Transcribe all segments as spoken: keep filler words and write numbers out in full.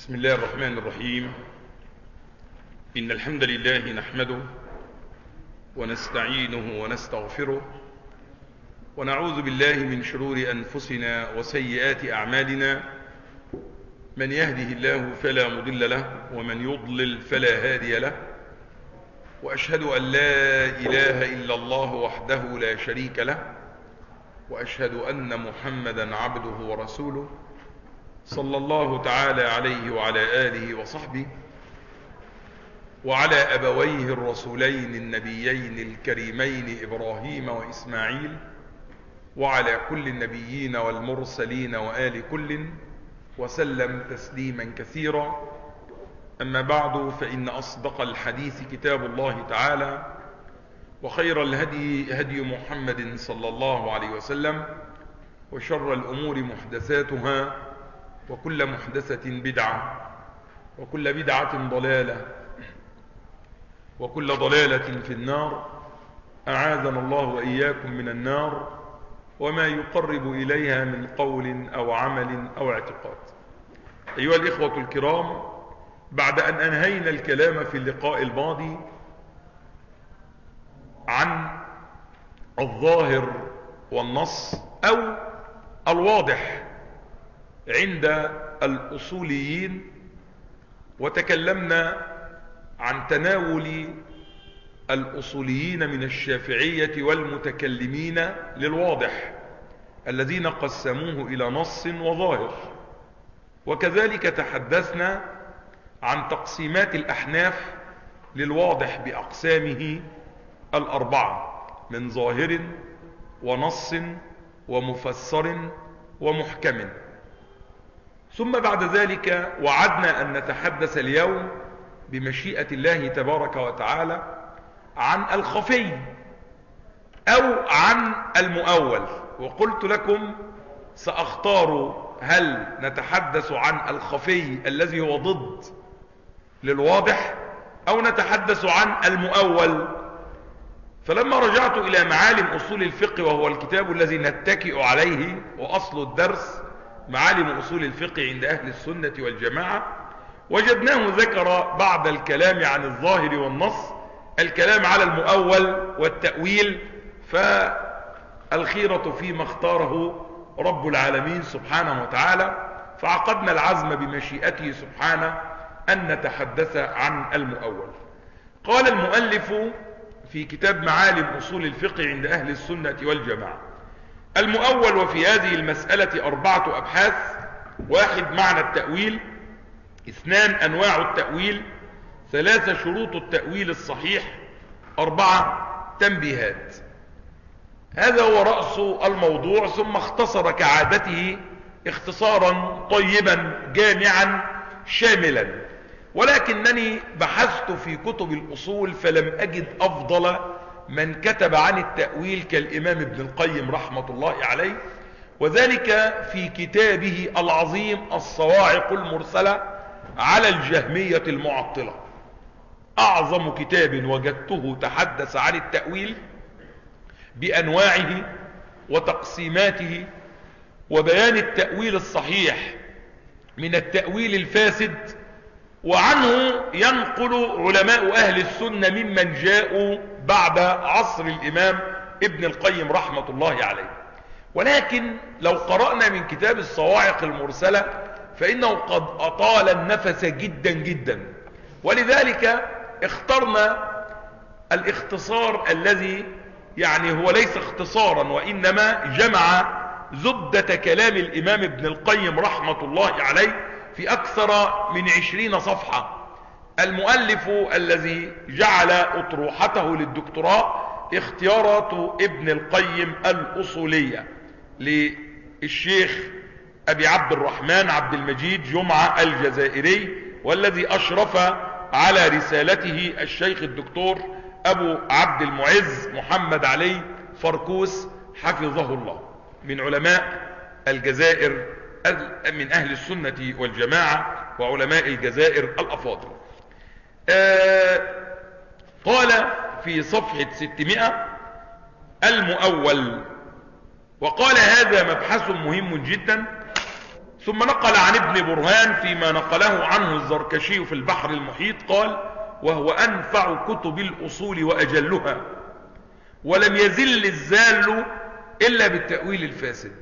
بسم الله الرحمن الرحيم. إن الحمد لله نحمده ونستعينه ونستغفره ونعوذ بالله من شرور أنفسنا وسيئات أعمالنا. من يهده الله فلا مضل له ومن يضلل فلا هادي له، وأشهد أن لا إله إلا الله وحده لا شريك له، وأشهد أن محمدا عبده ورسوله صلى الله تعالى عليه وعلى آله وصحبه وعلى أبويه الرسولين النبيين الكريمين إبراهيم وإسماعيل وعلى كل النبيين والمرسلين وآل كل وسلم تسليما كثيرا. أما بعد، فإن أصدق الحديث كتاب الله تعالى، وخير الهدي هدي محمد صلى الله عليه وسلم، وشر الأمور محدثاتها، وكل محدثة بدعة، وكل بدعة ضلالة، وكل ضلالة في النار. أعاذنا الله وإياكم من النار وما يقرب إليها من قول أو عمل أو اعتقاد. أيها الإخوة الكرام، بعد أن أنهينا الكلام في اللقاء الماضي عن الظاهر والنص أو الواضح عند الأصوليين، وتكلمنا عن تناول الأصوليين من الشافعية والمتكلمين للواضح الذين قسموه إلى نص وظاهر، وكذلك تحدثنا عن تقسيمات الأحناف للواضح بأقسامه الأربعة من ظاهر ونص ومفسر ومحكم. ثم بعد ذلك وعدنا أن نتحدث اليوم بمشيئة الله تبارك وتعالى عن الخفي أو عن المؤول، وقلت لكم سأختار هل نتحدث عن الخفي الذي هو ضد للواضح أو نتحدث عن المؤول. فلما رجعت إلى معالم أصول الفقه، وهو الكتاب الذي نتكئ عليه وأصل الدرس معالم أصول الفقه عند أهل السنة والجماعة، وجدناه ذكر بعد الكلام عن الظاهر والنص الكلام على المؤول والتأويل، فالخيرة فيما اختاره رب العالمين سبحانه وتعالى، فعقدنا العزم بمشيئته سبحانه أن نتحدث عن المؤول. قال المؤلف في كتاب معالم أصول الفقه عند أهل السنة والجماعة: المؤول وفي هذه المسألة أربعة أبحاث: واحد، معنى التأويل; اثنان، أنواع التأويل; ثلاثة، شروط التأويل الصحيح; أربعة، تنبيهات. هذا هو رأس الموضوع، ثم اختصر كعادته اختصارا طيبا جامعا شاملا، ولكنني بحثت في كتب الأصول فلم أجد أفضل من كتب عن التأويل كالإمام ابن القيم رحمة الله عليه، وذلك في كتابه العظيم الصواعق المرسلة على الجهمية المعطلة. أعظم كتاب وجدته تحدث عن التأويل بأنواعه وتقسيماته وبيان التأويل الصحيح من التأويل الفاسد، وعنه ينقل علماء أهل السنة ممن جاءوا بعد عصر الإمام ابن القيم رحمة الله عليه. ولكن لو قرأنا من كتاب الصواعق المرسلة فإنه قد أطال النفس جدا جدا، ولذلك اخترنا الاختصار الذي يعني هو ليس اختصارا وإنما جمع زبدة كلام الإمام ابن القيم رحمة الله عليه في أكثر من عشرين صفحة. المؤلف الذي جعل أطروحته للدكتوراه اختيارات ابن القيم الأصولية للشيخ أبي عبد الرحمن عبد المجيد جمعة الجزائري، والذي أشرف على رسالته الشيخ الدكتور أبو عبد المعز محمد علي فركوس حفظه الله، من علماء الجزائر من أهل السنة والجماعة وعلماء الجزائر الأفاضل. آه قال في صفحة ستمائة: المؤول. وقال: هذا مبحث مهم جدا، ثم نقل عن ابن برهان فيما نقله عنه الزركشي في البحر المحيط قال: وهو أنفع كتب الأصول وأجلها، ولم يزل الزال إلا بالتأويل الفاسد.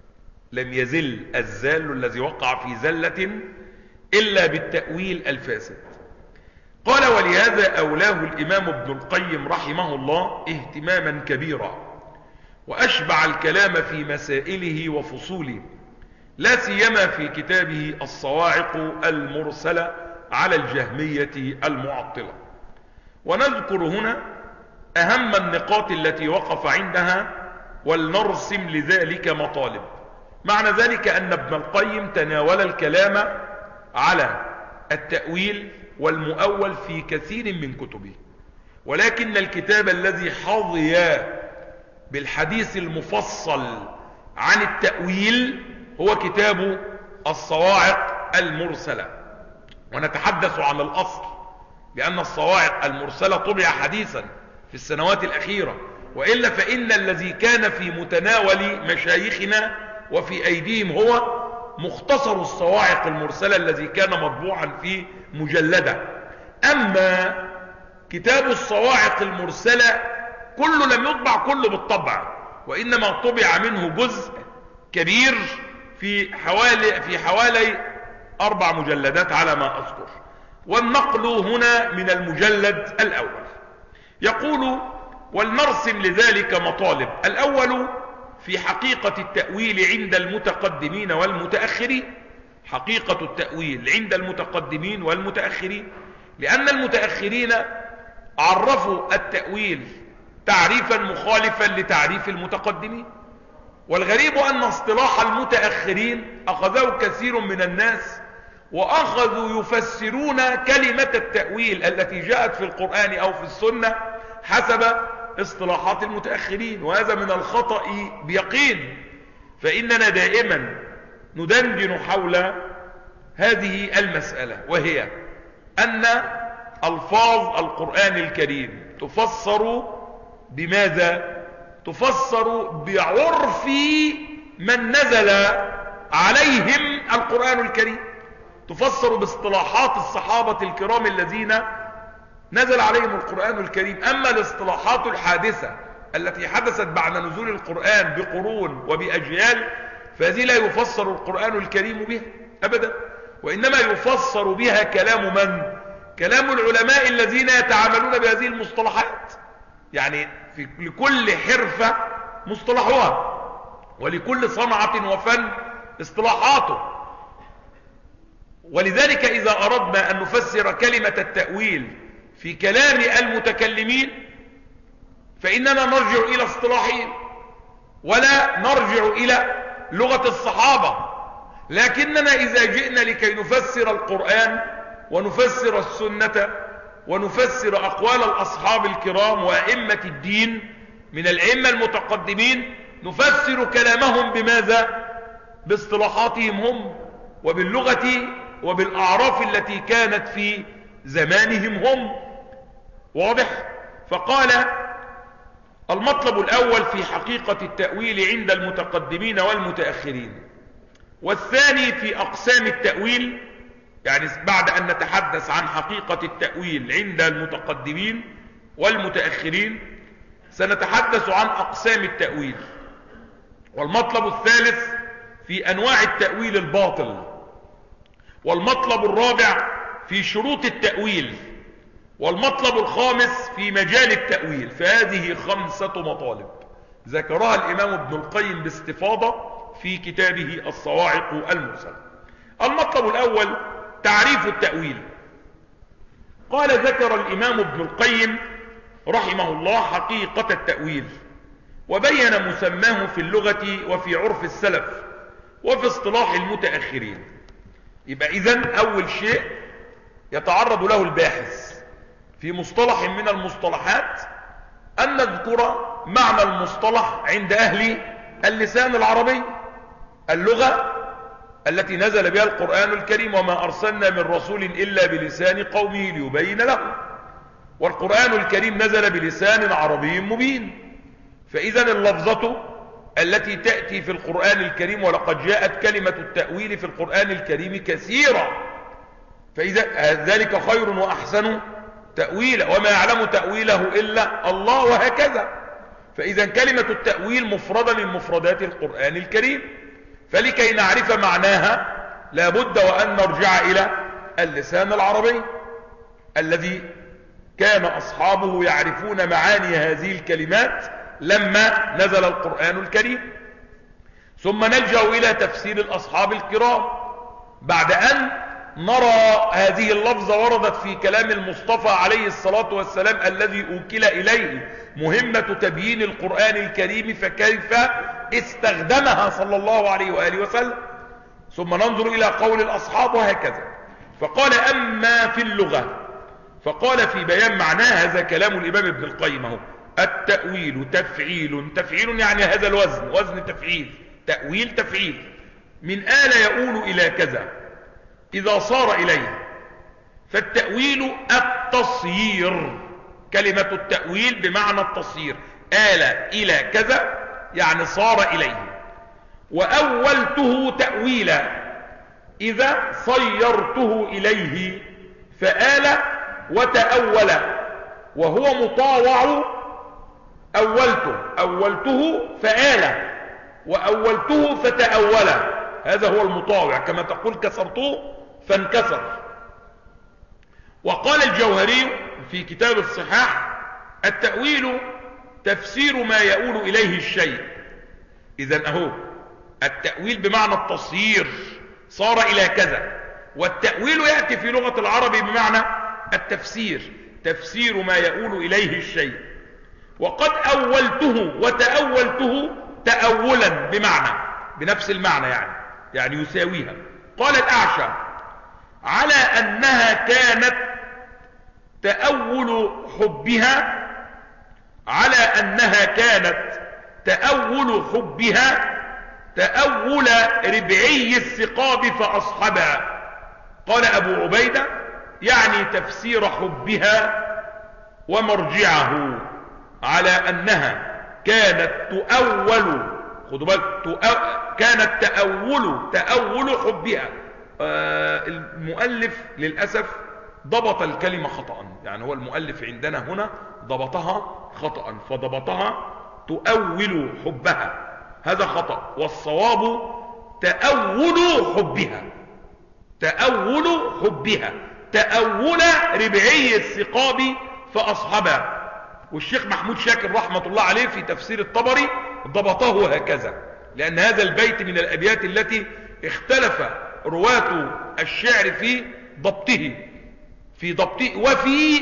لم يزل الزال الذي وقع في زلة إلا بالتأويل الفاسد. قال: ولهذا أولاه الإمام ابن القيم رحمه الله اهتماما كبيرا، وأشبع الكلام في مسائله وفصوله، لا سيما في كتابه الصواعق المرسلة على الجهمية المعطلة. ونذكر هنا أهم النقاط التي وقف عندها، ولنرسم لذلك مطالب. معنى ذلك أن ابن القيم تناول الكلام على التأويل والمؤول في كثير من كتبه، ولكن الكتاب الذي حظي بالحديث المفصل عن التأويل هو كتاب الصواعق المرسلة. ونتحدث عن الأصل، لأن الصواعق المرسلة طبع حديثا في السنوات الأخيرة، وإلا فإن الذي كان في متناول مشايخنا وفي أيديهم هو مختصر الصواعق المرسلة الذي كان مطبوعا في مجلدة. أما كتاب الصواعق المرسلة كله لم يطبع كله بالطبع، وإنما طبع منه جزء كبير في حوالي في حوالي أربع مجلدات على ما أذكر، والنقل هنا من المجلد الأول. يقول: ولنرسم لذلك مطالب. الأول في حقيقة التأويل عند المتقدمين والمتأخرين. حقيقة التأويل عند المتقدمين والمتأخرين، لأن المتأخرين عرفوا التأويل تعريفا مخالفا لتعريف المتقدمين. والغريب أن اصطلاح المتأخرين أخذه كثير من الناس، وأخذوا يفسرون كلمة التأويل التي جاءت في القرآن أو في السنة حسب اصطلاحات المتأخرين، وهذا من الخطأ بيقين. فإننا دائما ندندن حول هذه المسألة، وهي أن ألفاظ القرآن الكريم تفسر بماذا؟ تفسر بعرف من نزل عليهم القرآن الكريم، تفسر باصطلاحات الصحابة الكرام الذين نزل عليهم القرآن الكريم. أما الاصطلاحات الحادثة التي حدثت بعد نزول القرآن بقرون وبأجيال، فهذه لا يفسر القرآن الكريم بها أبدا، وإنما يفسر بها كلام من؟ كلام العلماء الذين يتعاملون بهذه المصطلحات. يعني في لكل حرفة مصطلحها، ولكل صنعة وفن اصطلاحاته. ولذلك إذا أردنا أن نفسر كلمة التأويل في كلام المتكلمين فإننا نرجع إلى اصطلاحهم، ولا نرجع إلى لغة الصحابة. لكننا إذا جئنا لكي نفسر القرآن ونفسر السنة ونفسر أقوال الأصحاب الكرام وأئمة الدين من الأئمة المتقدمين، نفسر كلامهم بماذا؟ باصطلاحاتهم هم، وباللغة وبالأعراف التي كانت في زمانهم هم. واضح؟ فقال: المطلب الأول في حقيقة التأويل عند المتقدمين والمتأخرين. والثاني في أقسام التأويل، يعني بعد أن نتحدث عن حقيقة التأويل عند المتقدمين والمتأخرين سنتحدث عن أقسام التأويل. والمطلب الثالث في أنواع التأويل الباطل. والمطلب الرابع في شروط التأويل. والمطلب الخامس في مجال التأويل. فهذه خمسة مطالب ذكرها الإمام ابن القيم باستفاضة في كتابه الصواعق المرسلة. المطلب الأول تعريف التأويل. قال: ذكر الإمام ابن القيم رحمه الله حقيقة التأويل، وبين مسماه في اللغة وفي عرف السلف وفي اصطلاح المتأخرين. يبقى إذن أول شيء يتعرض له الباحث في مصطلح من المصطلحات أن نذكر معنى المصطلح عند أهل اللسان العربي، اللغة التي نزل بها القرآن الكريم: وما أرسلنا من رسول إلا بلسان قومه ليبين له. والقرآن الكريم نزل بلسان عربي مبين. فإذا اللفظة التي تأتي في القرآن الكريم، ولقد جاءت كلمة التأويل في القرآن الكريم كثيرا، فإذا ذلك خير وأحسن تأويلا، وما يعلم تأويله إلا الله، وهكذا. فإذا كلمة التأويل مفردة من مفردات القرآن الكريم، فلكي نعرف معناها لابد وأن نرجع إلى اللسان العربي الذي كان أصحابه يعرفون معاني هذه الكلمات لما نزل القرآن الكريم. ثم نلجأ إلى تفسير الأصحاب الكرام بعد أن نرى هذه اللفظة وردت في كلام المصطفى عليه الصلاة والسلام الذي أوكل إليه مهمة تبيين القرآن الكريم، فكيف استخدمها صلى الله عليه وآله وسلم. ثم ننظر إلى قول الأصحاب وهكذا. فقال أما في اللغة، فقال في بيان معناه، هذا كلام الإمام ابن القيم اهو، التأويل تفعيل، تفعيل يعني هذا الوزن، وزن تفعيل، تأويل تفعيل، من آل يؤول إلى كذا إذا صار إليه. فالتأويل التصيير، كلمة التأويل بمعنى التصيير، آل إلى كذا يعني صار إليه. وأولته تأويلا إذا صيرته إليه، فآل وتأول، وهو مطاوع. أولته أولته فآل، وأولته فتأول، هذا هو المطاوع، كما تقول كسرته فانكسر. وقال الجوهري في كتاب الصحاح: التأويل تفسير ما يؤول إليه الشيء. إذن أهو التأويل بمعنى التصيير، صار إلى كذا. والتأويل يأتي في لغة العرب بمعنى التفسير، تفسير ما يؤول إليه الشيء. وقد أولته وتأولته تأولا بمعنى، بنفس المعنى يعني يعني يساويها. قال الأعشى: على أنها كانت تأول حبها، على أنها كانت تأول حبها تأول ربعي الثقاب فأصحبها. قال أبو عبيدة: يعني تفسير حبها ومرجعه، على أنها كانت تؤول، خدوا بالك، كانت تأول تأول حبها. آه المؤلف للأسف ضبط الكلمة خطأ، يعني هو المؤلف عندنا هنا ضبطها خطأ، فضبطها تؤول حبها، هذا خطأ، والصواب تأول حبها، تأول حبها تأول ربعي الثقاب فأصحبها. والشيخ محمود شاكر رحمة الله عليه في تفسير الطبري ضبطه هكذا، لأن هذا البيت من الأبيات التي اختلف رواة الشعر في ضبطه في ضبطه وفي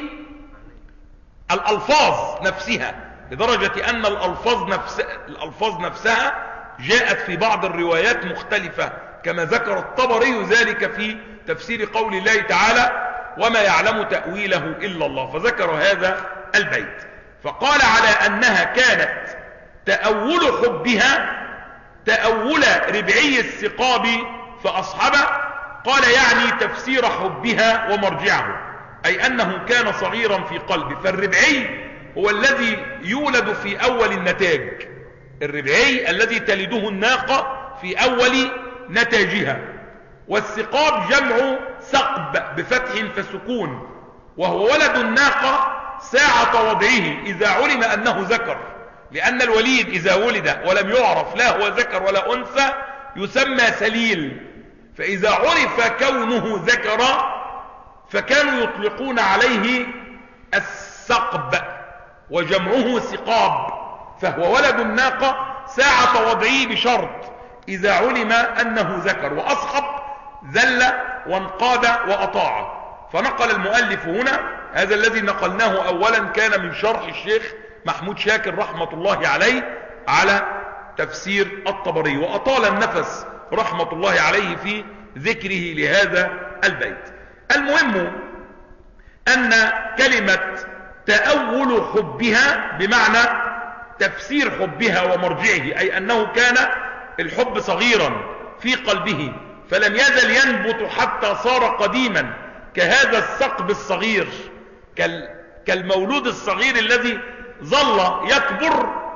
الألفاظ نفسها، لدرجة أن الألفاظ, نفس الألفاظ نفسها جاءت في بعض الروايات مختلفة، كما ذكر الطبري ذلك في تفسير قول الله تعالى: وما يعلم تأويله إلا الله، فذكر هذا البيت. فقال: على أنها كانت تأول حبها تأول ربعي الثقاب فأصحبه. قال: يعني تفسير حبها ومرجعه، أي أنه كان صغيرا في قلبه. فالربعي هو الذي يولد في أول النتاج، الربعي الذي تلده الناقة في أول نتاجها. والثقاب جمع ثقب بفتح فسكون، وهو ولد الناقة ساعة وضعه إذا علم أنه ذكر، لأن الوليد إذا ولد ولم يعرف لا هو ذكر ولا أنثى يسمى سليل، فإذا عرف كونه ذكر فكانوا يطلقون عليه الثقب وجمعه ثقاب، فهو ولد الناقة ساعة وضعه بشرط إذا علم أنه ذكر، وأصحب ذل وانقاد وأطاع. فنقل المؤلف هنا هذا الذي نقلناه أولا كان من شرح الشيخ محمود شاكر رحمة الله عليه على تفسير الطبري، وأطال النفس رحمة الله عليه في ذكره لهذا البيت. المهم أن كلمة تأول حبها بمعنى تفسير حبها ومرجعه، أي أنه كان الحب صغيرا في قلبه فلم يزل ينبت حتى صار قديما، كهذا الثقب الصغير، كالمولود الصغير الذي ظل يكبر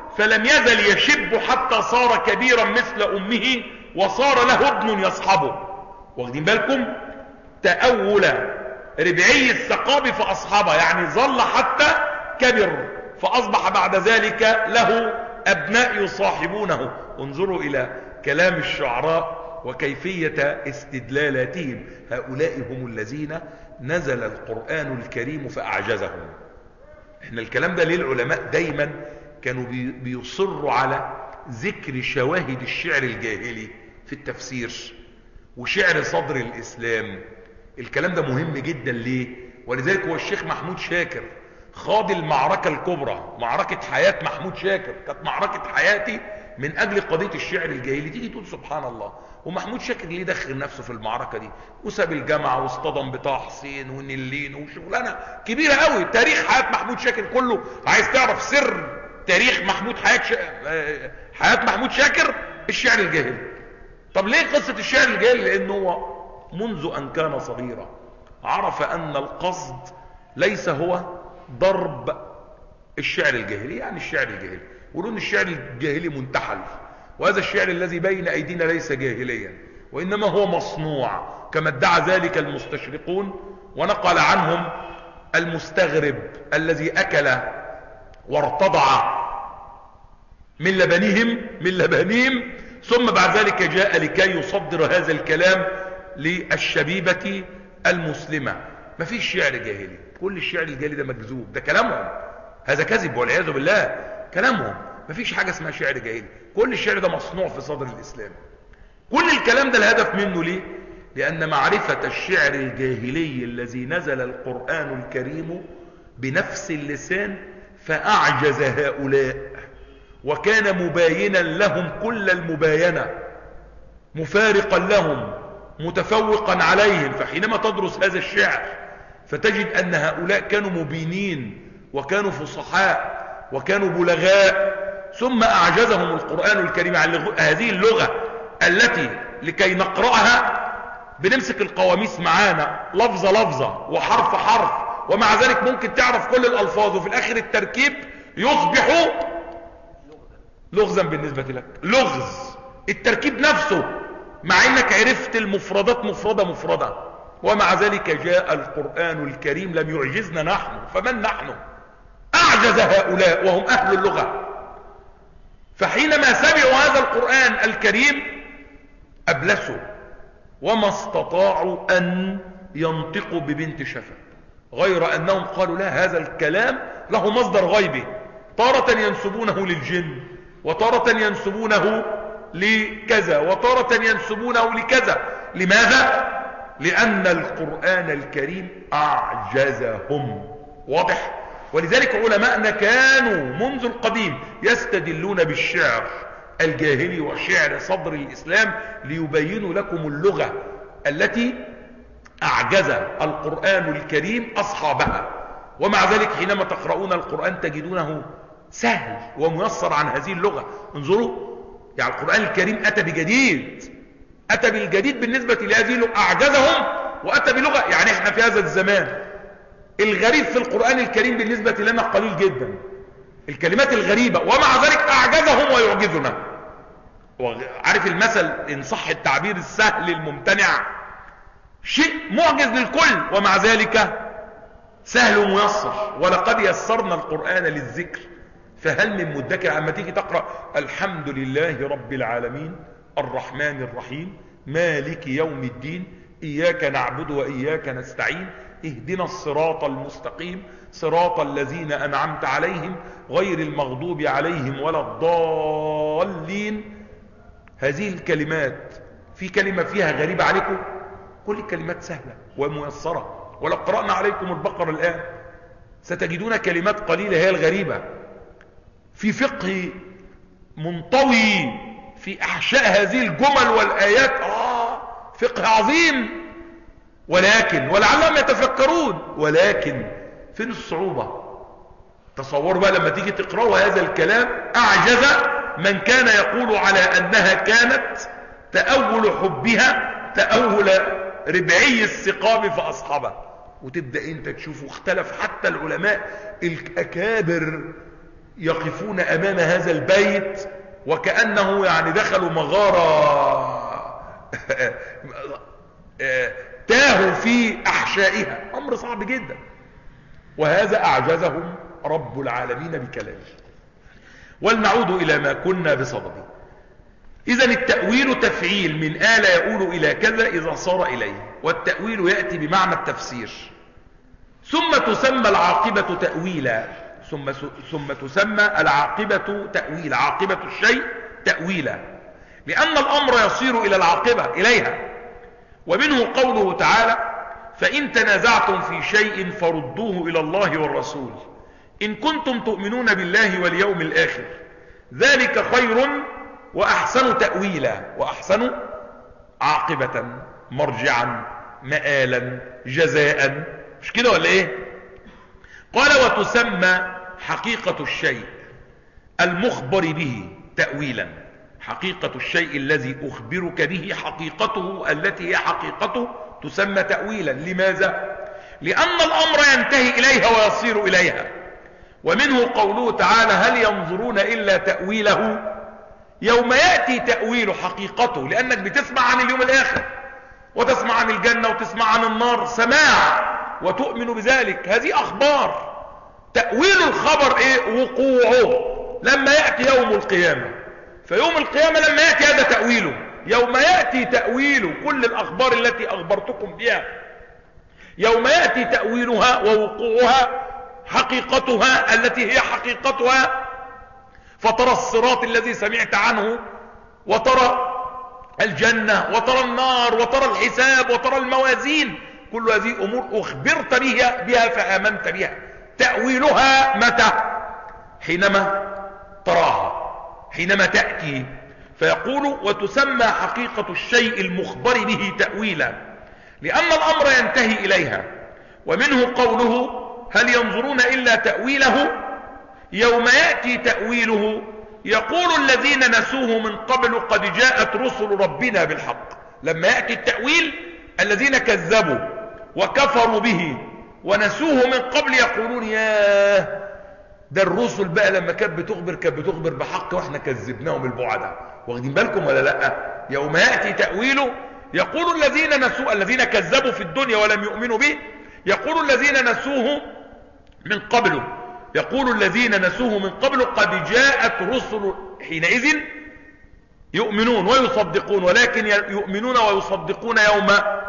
فلم يزل يشب حتى صار كبيرا مثل أمه وصار له ابن يصحبه. واخدين بالكم؟ تأول ربعي الثقاب فأصحبه، يعني ظل حتى كبر فأصبح بعد ذلك له أبناء يصاحبونه. انظروا إلى كلام الشعراء وكيفية استدلالاتهم. هؤلاء هم الذين نزل القرآن الكريم فأعجزهم. احنا الكلام ده ليه العلماء دايما كانوا بيصروا على ذكر شواهد الشعر الجاهلي في التفسير وشعر صدر الإسلام. الكلام ده مهم جدا ليه؟ ولذلك هو الشيخ محمود شاكر خاض المعركة الكبرى، معركة حياة محمود شاكر كانت معركة حياتي من أجل قضية الشعر الجاهلي. تيجي تقول سبحان الله، ومحمود شاكر ليه دخل نفسه في المعركة دي وساب الجامعة واصطدم بطه حسين ونلين وشغلانة كبيرة قوي. تاريخ حياة محمود شاكر كله، عايز تعرف سر تاريخ محمود حياة ش... حياة محمود شاكر؟ الشعر الجاهلي. طب ليه قصة الشعر الجاهلي؟ لأنه هو منذ أن كان صغيرا عرف أن القصد ليس هو ضرب الشعر الجاهلي، يعني الشعر الجاهلي ولون الشعر الجاهلي منتحل، وهذا الشعر الذي بين أيدينا ليس جاهليا وإنما هو مصنوع كما ادعى ذلك المستشرقون ونقل عنهم المستغرب الذي أكل وارتضع من لبنهم من لبنهم ثم بعد ذلك جاء لكي يصدر هذا الكلام للشبيبة المسلمة. ما فيش شعر جاهلي، كل الشعر الجاهلي ده مكذوب، ده كلامهم، هذا كذب والعياذ بالله، كلامهم. ما فيش حاجة اسمها شعر جاهلي، كل الشعر ده مصنوع في صدر الإسلام. كل الكلام ده الهدف منه ليه؟ لأن معرفة الشعر الجاهلي الذي نزل القرآن الكريم بنفس اللسان فأعجز هؤلاء وكان مباينا لهم كل المباينة، مفارقا لهم، متفوقا عليهم. فحينما تدرس هذا الشعر فتجد أن هؤلاء كانوا مبينين وكانوا فصحاء وكانوا بلغاء، ثم أعجزهم القرآن الكريم عن هذه اللغة التي لكي نقرأها بنمسك القواميس معانا لفظة لفظة وحرف حرف، ومع ذلك ممكن تعرف كل الألفاظ وفي الآخر التركيب يصبح لغزا بالنسبة لك، لغز التركيب نفسه، مع انك عرفت المفردات مفردة مفردة. ومع ذلك جاء القرآن الكريم لم يعجزنا نحن، فمن نحن؟ أعجز هؤلاء وهم أهل اللغة. فحينما سمعوا هذا القرآن الكريم أبلسوا وما استطاعوا أن ينطقوا ببنت شفا، غير أنهم قالوا لا، هذا الكلام له مصدر غيبي، تارة ينسبونه للجن وتارة ينسبونه لكذا وتارة ينسبونه لكذا. لماذا؟ لأن القرآن الكريم أعجزهم. واضح؟ ولذلك علماءنا كانوا منذ القديم يستدلون بالشعر الجاهلي وشعر صدر الإسلام ليبينوا لكم اللغة التي أعجز القرآن الكريم أصحابها. ومع ذلك حينما تقرؤون القرآن تجدونه سهل وميسر عن هذه اللغة. انظروا، يعني القرآن الكريم أتى بجديد، أتى بالجديد بالنسبة لهذه اللغة، أعجزهم وأتى بلغة. يعني احنا في هذا الزمان الغريب في القرآن الكريم بالنسبة لنا قليل جدا، الكلمات الغريبة، ومع ذلك أعجزهم ويعجزنا. عارف المثل إن صح التعبير السهل الممتنع، شيء معجز للكل ومع ذلك سهل وميسر. ولقد يسرنا القرآن للذكر فهل من مدكر. عما تيجي تقرأ الحمد لله رب العالمين الرحمن الرحيم مالك يوم الدين إياك نعبد وإياك نستعين اهدنا الصراط المستقيم صراط الذين أنعمت عليهم غير المغضوب عليهم ولا الضالين. هذه الكلمات في كلمة فيها غريبة عليكم؟ كل الكلمات سهلة وميسرة. ولو قرأنا عليكم البقرة الآن ستجدون كلمات قليلة هي الغريبة، في فقه منطوي في أحشاء هذه الجمل والآيات. آه فقه عظيم، ولكن ولعلهم يتفكرون، ولكن فين الصعوبة؟ تصوروا بقى لما تيجي تقرأوا هذا الكلام، أعجز من كان يقول على أنها كانت تأول حبها تأول ربعي الثقاب فأصحابه. وتبدأ انت تشوف، اختلف حتى العلماء الأكابر يقفون امام هذا البيت وكأنه يعني دخلوا مغارة تاهوا في احشائها، امر صعب جدا. وهذا اعجزهم رب العالمين بكلامه. ولنعود الى ما كنا بصدده. اذا التأويل تفعيل من آل يؤول الى كذا اذا صار اليه، والتأويل يأتي بمعنى التفسير. ثم تسمى العاقبة تأويلا، ثم ثم تسمى العاقبة تأويلا، عاقبة الشيء تأويلا، لأن الأمر يصير إلى العاقبة إليها. ومنه قوله تعالى: فإن تنازعتم في شيء فردوه إلى الله والرسول إن كنتم تؤمنون بالله واليوم الآخر ذلك خير وأحسن تأويلا، وأحسن عاقبة، مرجعا، مآلا، جزاء، مش كده ولا ايه؟ قال: وتسمى حقيقة الشيء المخبر به تأويلا، حقيقة الشيء الذي أخبرك به حقيقته التي هي حقيقته تسمى تأويلا. لماذا؟ لأن الأمر ينتهي إليها ويصير إليها. ومنه قوله تعالى: هل ينظرون إلا تأويله يوم يأتي تأويل حقيقته، لأنك بتسمع عن اليوم الآخر وتسمع عن الجنة وتسمع عن النار سماع وتؤمن بذلك، هذه أخبار. تأويل الخبر إيه؟ وقوعه لما يأتي يوم القيامة. فيوم القيامة لما يأتي هذا تأويله، يوم يأتي تأويل كل الأخبار التي أخبرتكم بها، يوم يأتي تأويلها ووقوعها حقيقتها التي هي حقيقتها، فترى الصراط الذي سمعت عنه، وترى الجنة، وترى النار، وترى الحساب، وترى الموازين، كل هذه أمور أخبرت بها, بها فآمنت بها. تأويلها متى؟ حينما تراها، حينما تأتي. فيقول: وتسمى حقيقة الشيء المخبر به تأويلا، لأن الأمر ينتهي إليها. ومنه قوله: هل ينظرون إلا تأويله يوم يأتي تأويله يقول الذين نسوه من قبل قد جاءت رسل ربنا بالحق. لما يأتي التأويل الذين كذبوا وكفروا به ونسوه من قبل يقولون: ياه، ده الرسل بقى لما كانت بتخبر كانت بتخبر بحق واحنا كذبناهم البعدة. واخدين بالكم ولا لا؟ يوم يأتي تأويله يقول الذين نسوه، الذين كذبوا في الدنيا ولم يؤمنوا به، يقول الذين نسوه من قبل يقول الذين نسوه من قبل قد جاءت رسل، حينئذ يؤمنون ويصدقون، ولكن يؤمنون ويصدقون يوم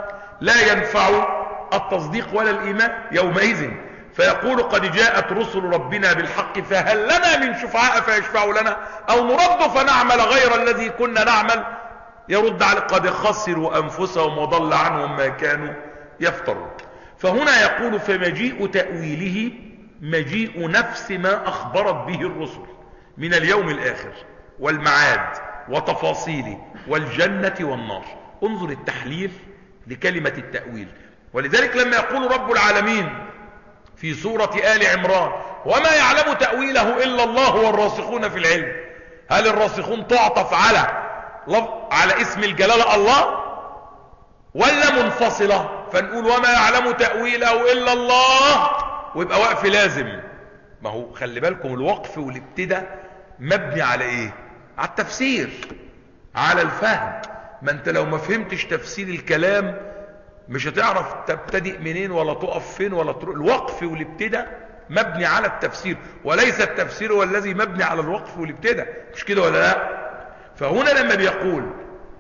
لا ينفع التصديق ولا الإيمان يومئذ. فيقول: قد جاءت رسل ربنا بالحق فهل لنا من شفعاء فيشفعوا لنا أو نرد فنعمل غير الذي كنا نعمل. يرد على: قد خسروا أنفسهم وضل عنهم ما كانوا يفترون. فهنا يقول: فمجيء تأويله مجيء نفس ما أخبرت به الرسل من اليوم الآخر والمعاد وتفاصيله والجنة والنار. انظر التحليل لكلمة التأويل. ولذلك لما يقول رب العالمين في سورة آل عمران: وما يعلم تأويله إلا الله والراسخون في العلم، هل الراسخون تعطف على على اسم الجلالة الله ولا منفصلة؟ فنقول: وما يعلم تأويله إلا الله، ويبقى وقف لازم. ما هو خلي بالكم الوقف والابتداء مبني على ايه؟ على التفسير، على الفهم. ما انت لو ما فهمتش تفسير الكلام مش هتعرف تبتدئ منين ولا تقف فين ولا تروح. الوقف والابتداء مبني على التفسير، وليس التفسير هو الذي مبني على الوقف والابتداء، مش كده ولا لا؟ فهنا لما بيقول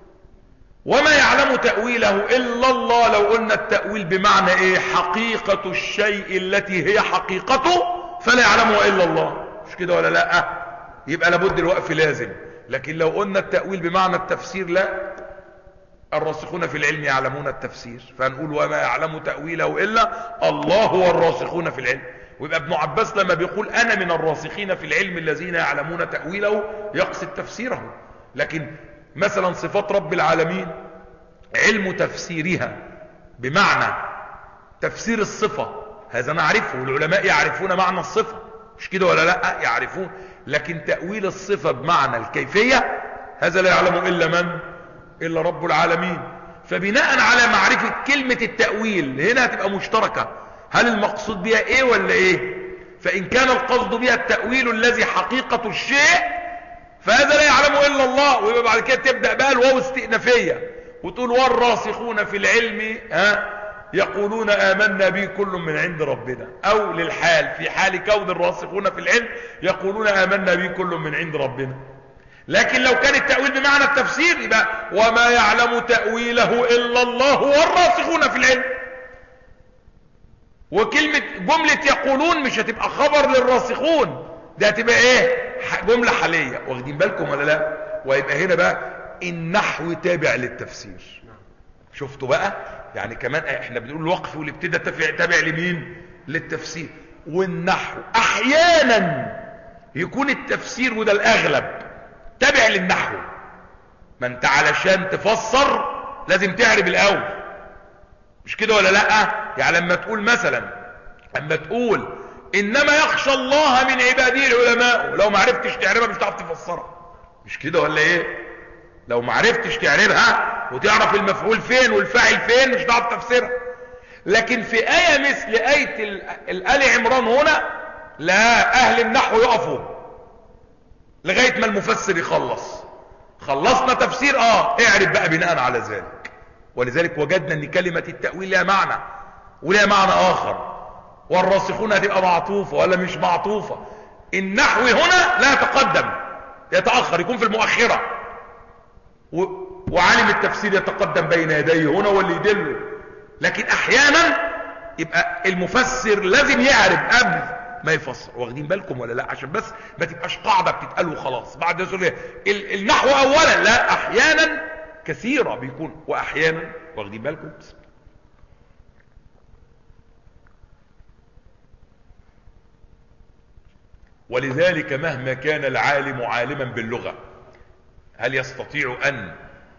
وما يعلم تأويله إلا الله، لو قلنا التأويل بمعنى ايه؟ حقيقة الشيء التي هي حقيقته فلا يعلمها إلا الله، مش كده ولا لا؟ يبقى لابد الوقف لازم. لكن لو قلنا التأويل بمعنى التفسير، لا، الراسخون في العلم يعلمون التفسير، فنقول وما يعلم تأويله إلا الله والراسخون في العلم. ويبقى ابن عباس لما بيقول أنا من الراسخين في العلم الذين يعلمون تأويله يقصد تفسيره. لكن مثلا صفات رب العالمين علم تفسيرها بمعنى تفسير الصفة، هذا نعرفه، والعلماء يعرفون معنى الصفة، مش كده ولا لا؟ يعرفون. لكن تأويل الصفة بمعنى الكيفية هذا لا يعلمه إلا من؟ إلا رب العالمين. فبناء على معرفة كلمة التأويل هنا هتبقى مشتركة، هل المقصود بها ايه ولا ايه؟ فإن كان القصد بها التأويل الذي حقيقة الشيء فهذا لا يعلمه إلا الله. ويبقى بعد كده تبدأ بقى الواو استئنافية وتقول والراسخون في العلم ها يقولون آمنا به كل من عند ربنا، أو للحال في حال كون الراسخون في العلم يقولون آمنا به كل من عند ربنا. لكن لو كان التأويل بمعنى التفسير يبقى وما يعلم تأويله إلا الله والراسخون في العلم. وكلمة جملة يقولون مش هتبقى خبر للراسخون، ده هتبقى ايه جملة حالية. واخدين بالكم ولا لا؟ ويبقى هنا بقى النحو تابع للتفسير. شفتوا بقى يعني كمان احنا بنقول الوقف والابتداء تابع لمين؟ للتفسير. والنحو احيانا يكون التفسير وده الاغلب تابع للنحو. ما انت علشان تفسر لازم تعرب الاول، مش كده ولا لا؟ يعني لما تقول مثلا لما تقول انما يخشى الله من عباده العلماء، لو ما عرفتش تعربها مش هتعرف تفسرها، مش كده ولا ايه؟ لو ما عرفتش تعربها وتعرف المفعول فين والفاعل فين مش هتعرف تفسرها. لكن في آية مثل آية الآل عمران هنا لا، اهل النحو يقفوا لغاية ما المفسر يخلص. خلصنا تفسير اه اعرف بقى بناء على ذلك. ولذلك وجدنا ان كلمة التأويل لها معنى ولها معنى اخر. والراسخون هتبقى معطوفة ولا مش معطوفة. النحو هنا لا يتقدم، يتأخر، يكون في المؤخرة. و... وعالم التفسير يتقدم بين يديه هنا واللي يدله. لكن احيانا يبقى المفسر لازم يعرف قبل ما يفسر. واخدين بالكم ولا لا؟ عشان بس ما تبقاش قاعدة بتتقال وخلاص. بعد يقول ال... النحو اولا، لا، احيانا كثيرة بيكون واحيانا. واخدين بالكم؟ ولذلك مهما كان العالم عالما باللغة هل يستطيع ان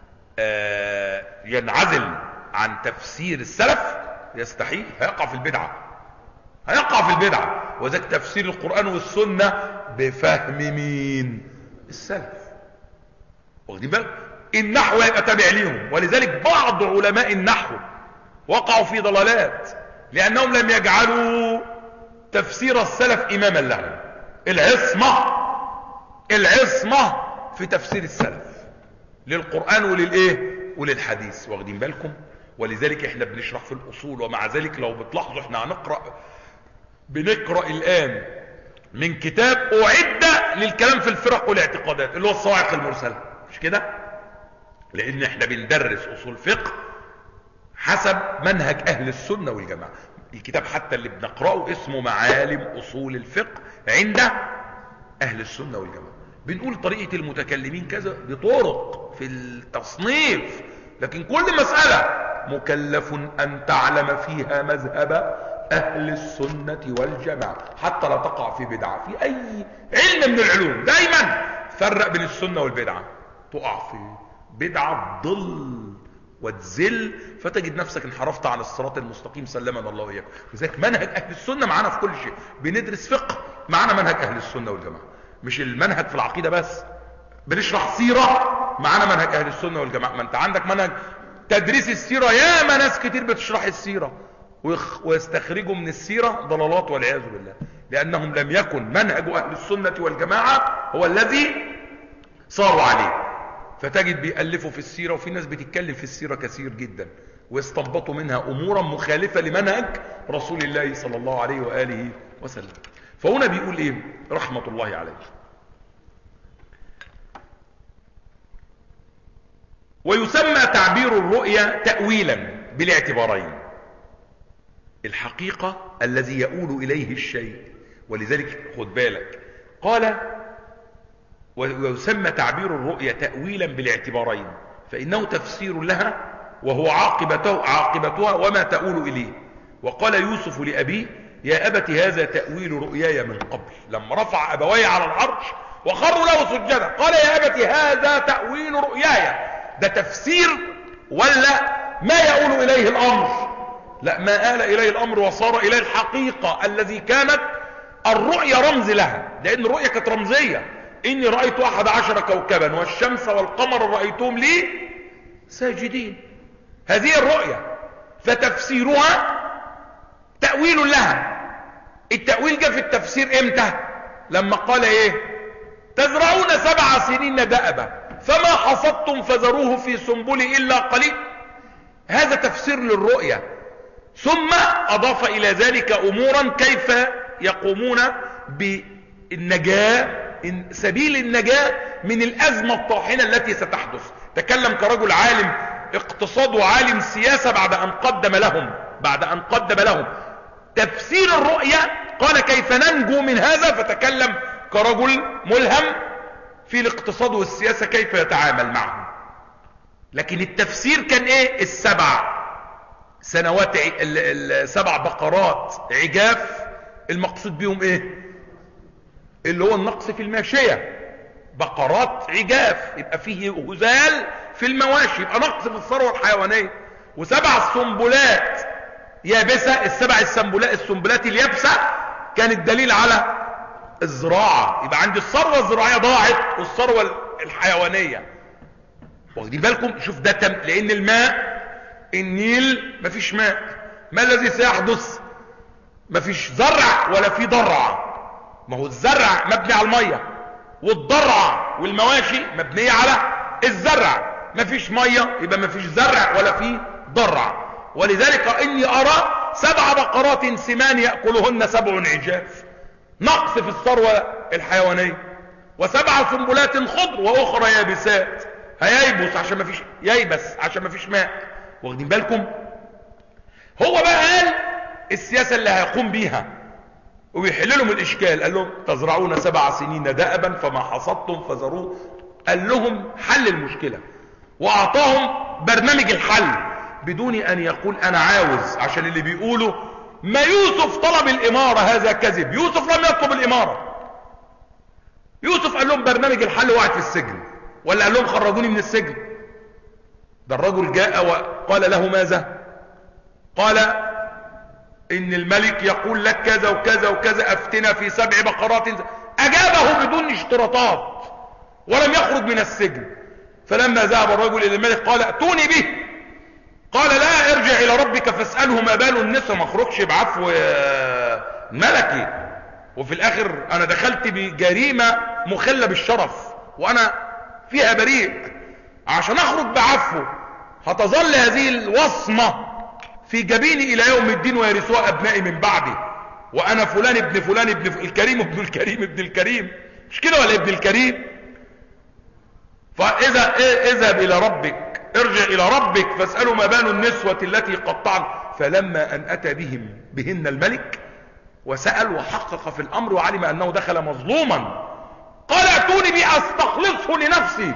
ينعزل عن تفسير السلف؟ يستحيل، هيقع في البدعة، هيقع في البدعة. وذلك تفسير القرآن والسنة بفهم مين؟ السلف. واخدين بالك؟ النحو هيبقى تابع ليهم. ولذلك بعض علماء النحو وقعوا في ضلالات لانهم لم يجعلوا تفسير السلف اماما لهم. العصمة العصمة في تفسير السلف للقرآن وللايه وللحديث. واخدين بالكم؟ ولذلك احنا بنشرح في الاصول. ومع ذلك لو بتلاحظوا احنا هنقرأ بنقرأ الان من كتاب اعد للكلام في الفرق والاعتقادات اللي هو الصواعق المرسلة، مش كده؟ لان احنا بندرس اصول فقه حسب منهج اهل السنة والجماعة. الكتاب حتى اللي بنقرأه اسمه معالم اصول الفقه عند اهل السنة والجماعة. بنقول طريقة المتكلمين كذا، دي طرق في التصنيف، لكن كل مسألة مكلف ان تعلم فيها مذهب اهل السنة والجماعة حتى لا تقع في بدعة في اي علم من العلوم. دايما فرق بين السنة والبدعة، تقع في بدعة ضل وتزل فتجد نفسك انحرفت عن الصراط المستقيم، سلمنا الله اياكم. لذلك منهج اهل السنة معانا في كل شيء. بندرس فقه معانا منهج اهل السنة والجماعة، مش المنهج في العقيدة بس. بنشرح سيرة معانا منهج اهل السنة والجماعة. ما انت عندك منهج تدريس السيرة، يا ما ناس كتير بتشرح السيرة ويستخرجوا من السيرة ضلالات والعياذ بالله، لانهم لم يكن منهج اهل السنة والجماعة هو الذي صاروا عليه. فتجد بيألفوا في السيرة، وفي ناس بتتكلم في السيرة كثير جدا ويستنبطوا منها امورا مخالفة لمنهج رسول الله صلى الله عليه وآله وسلم. فهنا بيقول ايه رحمة الله عليه: ويسمى تعبير الرؤيا تأويلا بالاعتبارين: الحقيقة الذي يؤول إليه الشيء. ولذلك خد بالك قال ويسمى تعبير الرؤيا تأويلا بالاعتبارين، فإنه تفسير لها وهو عاقبته عاقبتها وما تؤول إليه. وقال يوسف لأبيه: يا أبت هذا تأويل رؤياي من قبل. لما رفع أبويه على العرش وخروا له سجدا قال: يا أبت هذا تأويل رؤياي. ده تفسير ولا ما يؤول إليه الأمر؟ لا، ما آل إليه الأمر وصار إليه الحقيقة الذي كانت الرؤيا رمز لها، لأن الرؤيا كانت رمزية. إني رأيت أحد عشر كوكبا والشمس والقمر رأيتهم لي ساجدين. هذه الرؤيا، فتفسيرها تأويل لها. التأويل جاء في التفسير امتى؟ لما قال ايه؟ تزرعون سبع سنين دأبا فما حصدتم فذروه في سنبله إلا قليل. هذا تفسير للرؤية. ثم أضاف إلى ذلك أمورا كيف يقومون بالنجاة، سبيل النجاة من الأزمة الطاحنة التي ستحدث. تكلم كرجل عالم اقتصاد وعالم سياسة بعد أن قدم لهم بعد أن قدم لهم تفسير الرؤية، قال كيف ننجو من هذا، فتكلم كرجل ملهم في الاقتصاد والسياسة كيف يتعامل معه. لكن التفسير كان ايه؟ السبع سنوات، السبع بقرات عجاف، المقصود بهم ايه؟ اللي هو النقص في الماشية. بقرات عجاف يبقى فيه غزال في المواشي، يبقى نقص في الثروة الحيوانية. وسبع سنبلات يابسة، السبع السنبلات السنبلات اليابسة كانت دليل على الزراعة. يبقى عندي الثروة الزراعية ضاعت والثروة الحيوانية. واخدين بالكم؟ شوف ده تم، لان الماء النيل مفيش ماء، ما الذي سيحدث؟ مفيش زرع ولا في ضرع. ما هو الزرع مبني على المية، والضرع والمواشي مبنية على الزرع. مفيش مية يبقى مفيش زرع ولا في ضرع. ولذلك اني ارى سبع بقرات سمان يأكلهن سبع عجاف، نقص في الثروة الحيوانية. وسبع سنبلات خضر واخرى يابسات، هييبس عشان ما فيش ييبس عشان ما فيش ماء. واخدين بالكم؟ هو بقى قال السياسة اللي هيقوم بيها ويحل لهم الاشكال. قال لهم تزرعون سبع سنين دأبا فما حصدتم فذروه. قال لهم حل المشكلة واعطاهم برنامج الحل بدون ان يقول انا عاوز. عشان اللي بيقولوا ما يوسف طلب الامارة، هذا كذب. يوسف لم يطلب الامارة. يوسف قال لهم برنامج الحل وقعد في السجن، ولا قال لهم خرجوني من السجن؟ ده الرجل جاء وقال له ماذا؟ قال ان الملك يقول لك كذا وكذا وكذا، افتنا في سبع بقرات. اجابه بدون اشتراطات ولم يخرج من السجن. فلما ذهب الرجل الى الملك قال ائتوني به. قال لا، ارجع الى ربك فاسأله ما بال النساء. ما اخرجش بعفو ملكي، وفي الاخر انا دخلت بجريمة مخلة بالشرف وانا فيها بريء. عشان اخرج بعفو هتظل هذه الوصمة في جبيني الى يوم الدين ويرثوها ابنائي من بعدي. وانا فلان ابن فلان ابن الكريم ابن الكريم ابن الكريم، مش كده ولا ابن الكريم؟ فاذا اذهب الى ربك، ارجع الى ربك فاسألوا ما بال النسوة التي قطعن. فلما ان اتى بهم بهن الملك وسأل وحقق في الامر وعلم انه دخل مظلوما، قال ائتوني بي استخلصه لنفسي.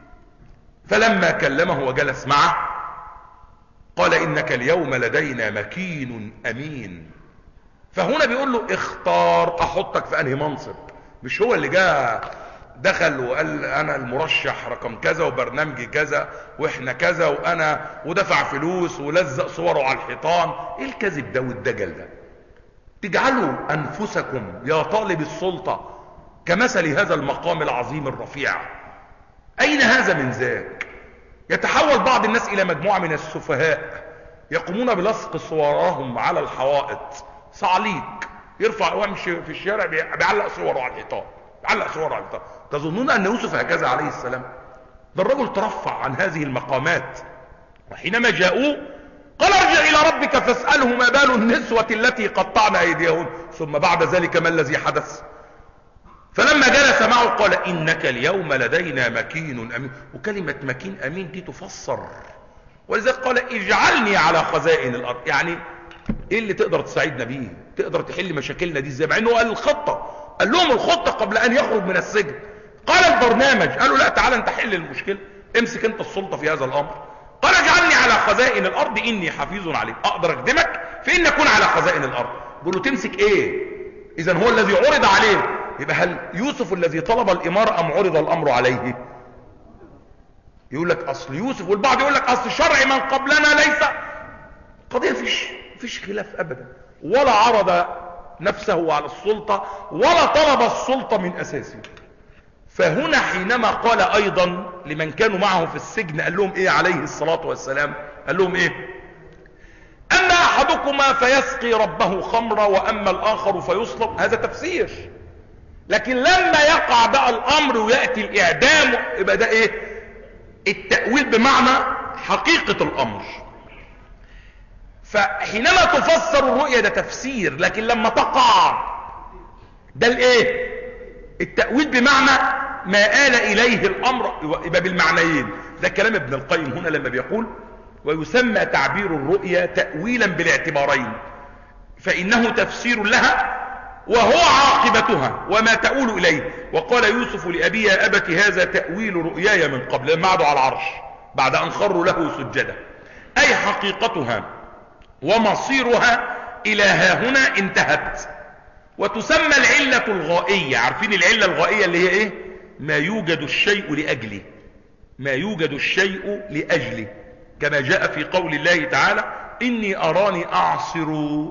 فلما كلمه وجلس معه قال انك اليوم لدينا مكين امين. فهنا بيقول له اختار احطك في انهي منصب. مش هو اللي جاء دخل وقال انا المرشح رقم كذا وبرنامجي كذا واحنا كذا وانا ودفع فلوس ولزق صوره على الحيطان. ايه الكذب ده والدجل ده؟ تجعلوا انفسكم يا طالب السلطة كمثل هذا المقام العظيم الرفيع. اين هذا من ذاك؟ يتحول بعض الناس الى مجموعة من السفهاء يقومون بلصق صورهم على الحوائط. صعليك يرفع ويمشي في الشارع بيعلق صوره على الحيطان، بيعلق صوره على الحيطان. تظنون ان يوسف هكذا عليه السلام؟ ده الرجل ترفع عن هذه المقامات. وحينما جاءوه قال ارجع الى ربك فاسأله ما بال النسوة التي قطعن ايديهن. ثم بعد ذلك ما الذي حدث؟ فلما جلس معه قال انك اليوم لدينا مكين امين. وكلمة مكين امين دي تفسر، ولذلك قال اجعلني على خزائن الارض. يعني ايه اللي تقدر تساعدنا بيه؟ تقدر تحل مشاكلنا دي ازاي؟ مع انه قال الخطة، قال لهم الخطة قبل ان يخرج من السجن. قال البرنامج، قالوا لا تعالى انت حل المشكلة، امسك انت السلطة في هذا الامر. قال اجعلني على خزائن الارض اني حفيظ عليم. اقدر اخدمك في ان اكون على خزائن الارض. بيقولوا تمسك ايه؟ اذا هو الذي عرض عليه. يبقى هل يوسف الذي طلب الامارة ام عرض الامر عليه؟ يقول لك اصل يوسف، والبعض يقول لك اصل شرع من قبلنا ليس. قضية فيش فيش خلاف ابدا، ولا عرض نفسه على السلطة ولا طلب السلطة من اساسه. فهنا حينما قال ايضا لمن كانوا معه في السجن قال لهم ايه عليه الصلاة والسلام؟ قال لهم ايه؟ اما احدكما فيسقي ربه خمرا واما الاخر فيصلب، هذا تفسير. لكن لما يقع بقى الامر ويأتي الاعدام يبقى ده ايه؟ التأويل بمعنى حقيقة الامر. فحينما تفسر الرؤية ده تفسير، لكن لما تقع ده الايه؟ التأويل بمعنى ما آل اليه الامر، يبقى بالمعنيين. ده كلام ابن القيم هنا لما بيقول ويسمى تعبير الرؤيا تأويلا بالاعتبارين، فإنه تفسير لها وهو عاقبتها وما تؤول إليه. وقال يوسف لأبي يا أبت هذا تأويل رؤياي من قبل، لما قعدوا على العرش بعد أن خروا له سجدا، أي حقيقتها ومصيرها إلى ها هنا انتهت. وتسمى العلة الغائية، عارفين العلة الغائية اللي هي إيه؟ ما يوجد الشيء لأجله، ما يوجد الشيء لأجله، كما جاء في قول الله تعالى إني أراني أعصر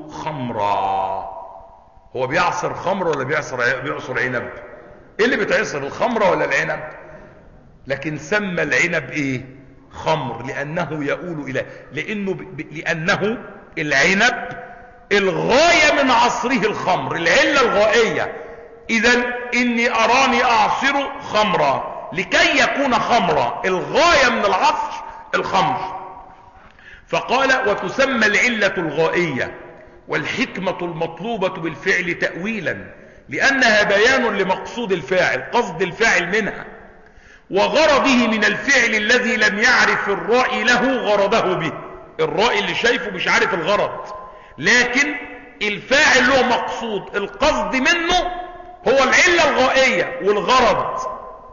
خمرا. هو بيعصر خمر ولا بيعصر بيعصر عنب؟ ايه اللي بتعصر، الخمر ولا العنب؟ لكن سمى العنب ايه؟ خمر، لانه يؤول الى لانه ب... لانه العنب الغاية من عصره الخمر، العلة الغائية. اذا اني اراني اعصر خمرا، لكي يكون خمرا الغاية من العصر الخمر. فقال وتسمى العلة الغائية والحكمة المطلوبة بالفعل تأويلا، لأنها بيان لمقصود الفاعل، قصد الفاعل منها، وغرضه من الفعل الذي لم يعرف الرائي له غرضه به. الرائي اللي شايفه مش عارف الغرض، لكن الفاعل له مقصود، القصد منه هو العلة الغائية والغرض.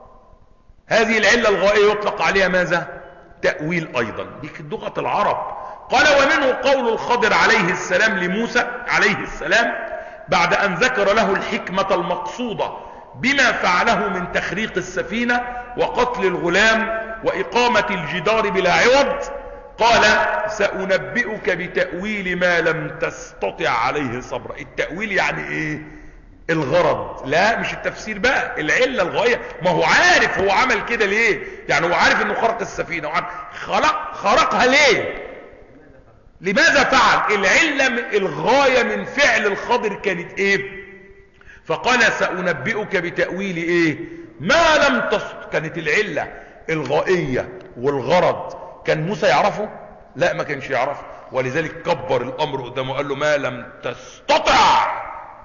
هذه العلة الغائية يطلق عليها ماذا؟ تأويل أيضا، دي لغة العرب. قال ومنه قول الخضر عليه السلام لموسى عليه السلام بعد أن ذكر له الحكمة المقصودة بما فعله من تخريق السفينة وقتل الغلام وإقامة الجدار بلا عوض، قال سأنبئك بتأويل ما لم تستطع عليه صبرا. التأويل يعني ايه؟ الغرض، لا مش التفسير بقى، العلة الغاية. ما هو عارف هو عمل كده ليه، يعني هو عارف انه خرق السفينة وعارف خلق خرقها ليه، لماذا فعل، العلة الغاية من فعل الخضر كانت ايه؟ فقال سأنبئك بتأويل ايه ما لم تستطع. كانت العلة الغائية والغرض كان موسى يعرفه؟ لا ما كانش يعرفه، ولذلك كبر الامر قدامه قال له ما لم تستطع.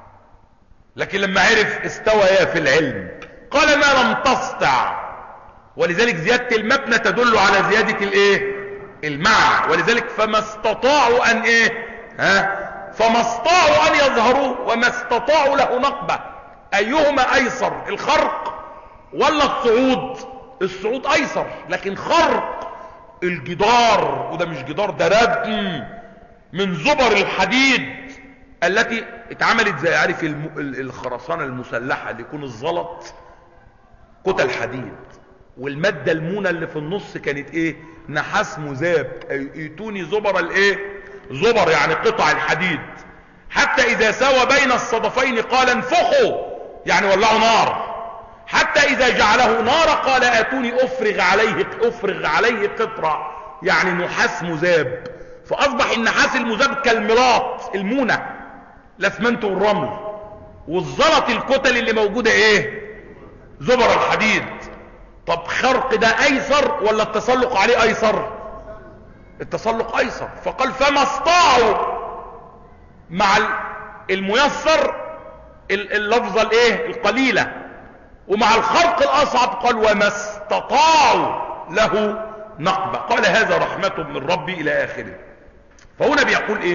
لكن لما عرف استوى في العلم قال ما لم تستطع، ولذلك زيادة المبنى تدل على زيادة الايه؟ المعنى. ولذلك فما استطاعوا ان ايه؟ ها؟ فما استطاعوا ان يظهروه وما استطاعوا له نقبة. ايهما ايسر، الخرق ولا الصعود؟ الصعود ايسر، لكن خرق الجدار، وده مش جدار ده ردم من زبر الحديد التي اتعملت زي عارف الخرسانة المسلحة اللي يكون الزلط كتل حديد، والمادة المونة اللي في النص كانت ايه؟ نحاس مذاب. ايتوني زبر الايه؟ زبر يعني قطع الحديد، حتى اذا ساوى بين الصدفين قال انفخوا يعني ولعوا نار، حتى اذا جعله نار قال اتوني افرغ عليه افرغ عليه قطرة يعني نحاس مذاب. فاصبح النحاس المذاب كالملاط المونة الاسمنت والرمل، والزلط الكتل اللي موجودة ايه؟ زبر الحديد. طب خرق ده ايسر ولا التسلق عليه ايسر؟ التسلق ايسر. فقال فما استطاعوا مع الميسر اللفظة الايه؟ القليلة، ومع الخرق الاصعب قال وما استطاعوا له نقبة. قال هذا رحمة من ربي الى اخره. فهنا بيقول ايه؟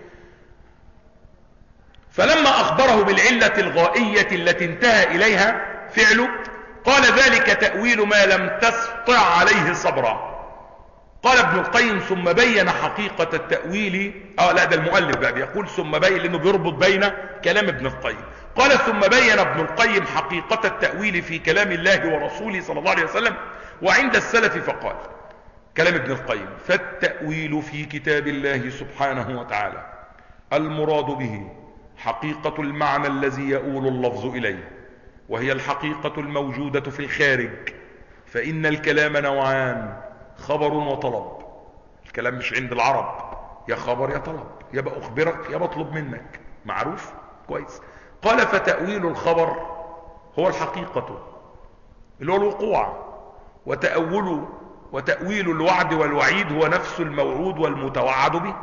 فلما اخبره بالعلة الغائية التي انتهى اليها فعله قال ذلك تأويل ما لم تستطع عليه صبرا. قال ابن القيم ثم بين حقيقة التأويل. اه لا ده المؤلف بقى بيقول ثم بين، لانه بيربط بين كلام ابن القيم. قال ثم بين ابن القيم حقيقة التأويل في كلام الله ورسوله صلى الله عليه وسلم وعند السلف فقال، كلام ابن القيم: فالتأويل في كتاب الله سبحانه وتعالى المراد به حقيقة المعنى الذي يؤول اللفظ إليه، وهي الحقيقة الموجودة في الخارج. فإن الكلام نوعان: خبر وطلب. الكلام مش عند العرب يا خبر يا طلب، يبقى اخبرك يا بطلب منك، معروف كويس. قال فتأويل الخبر هو الحقيقة اللي هو الوقوع، وتأول وتأويل الوعد والوعيد هو نفس الموعود والمتوعد به.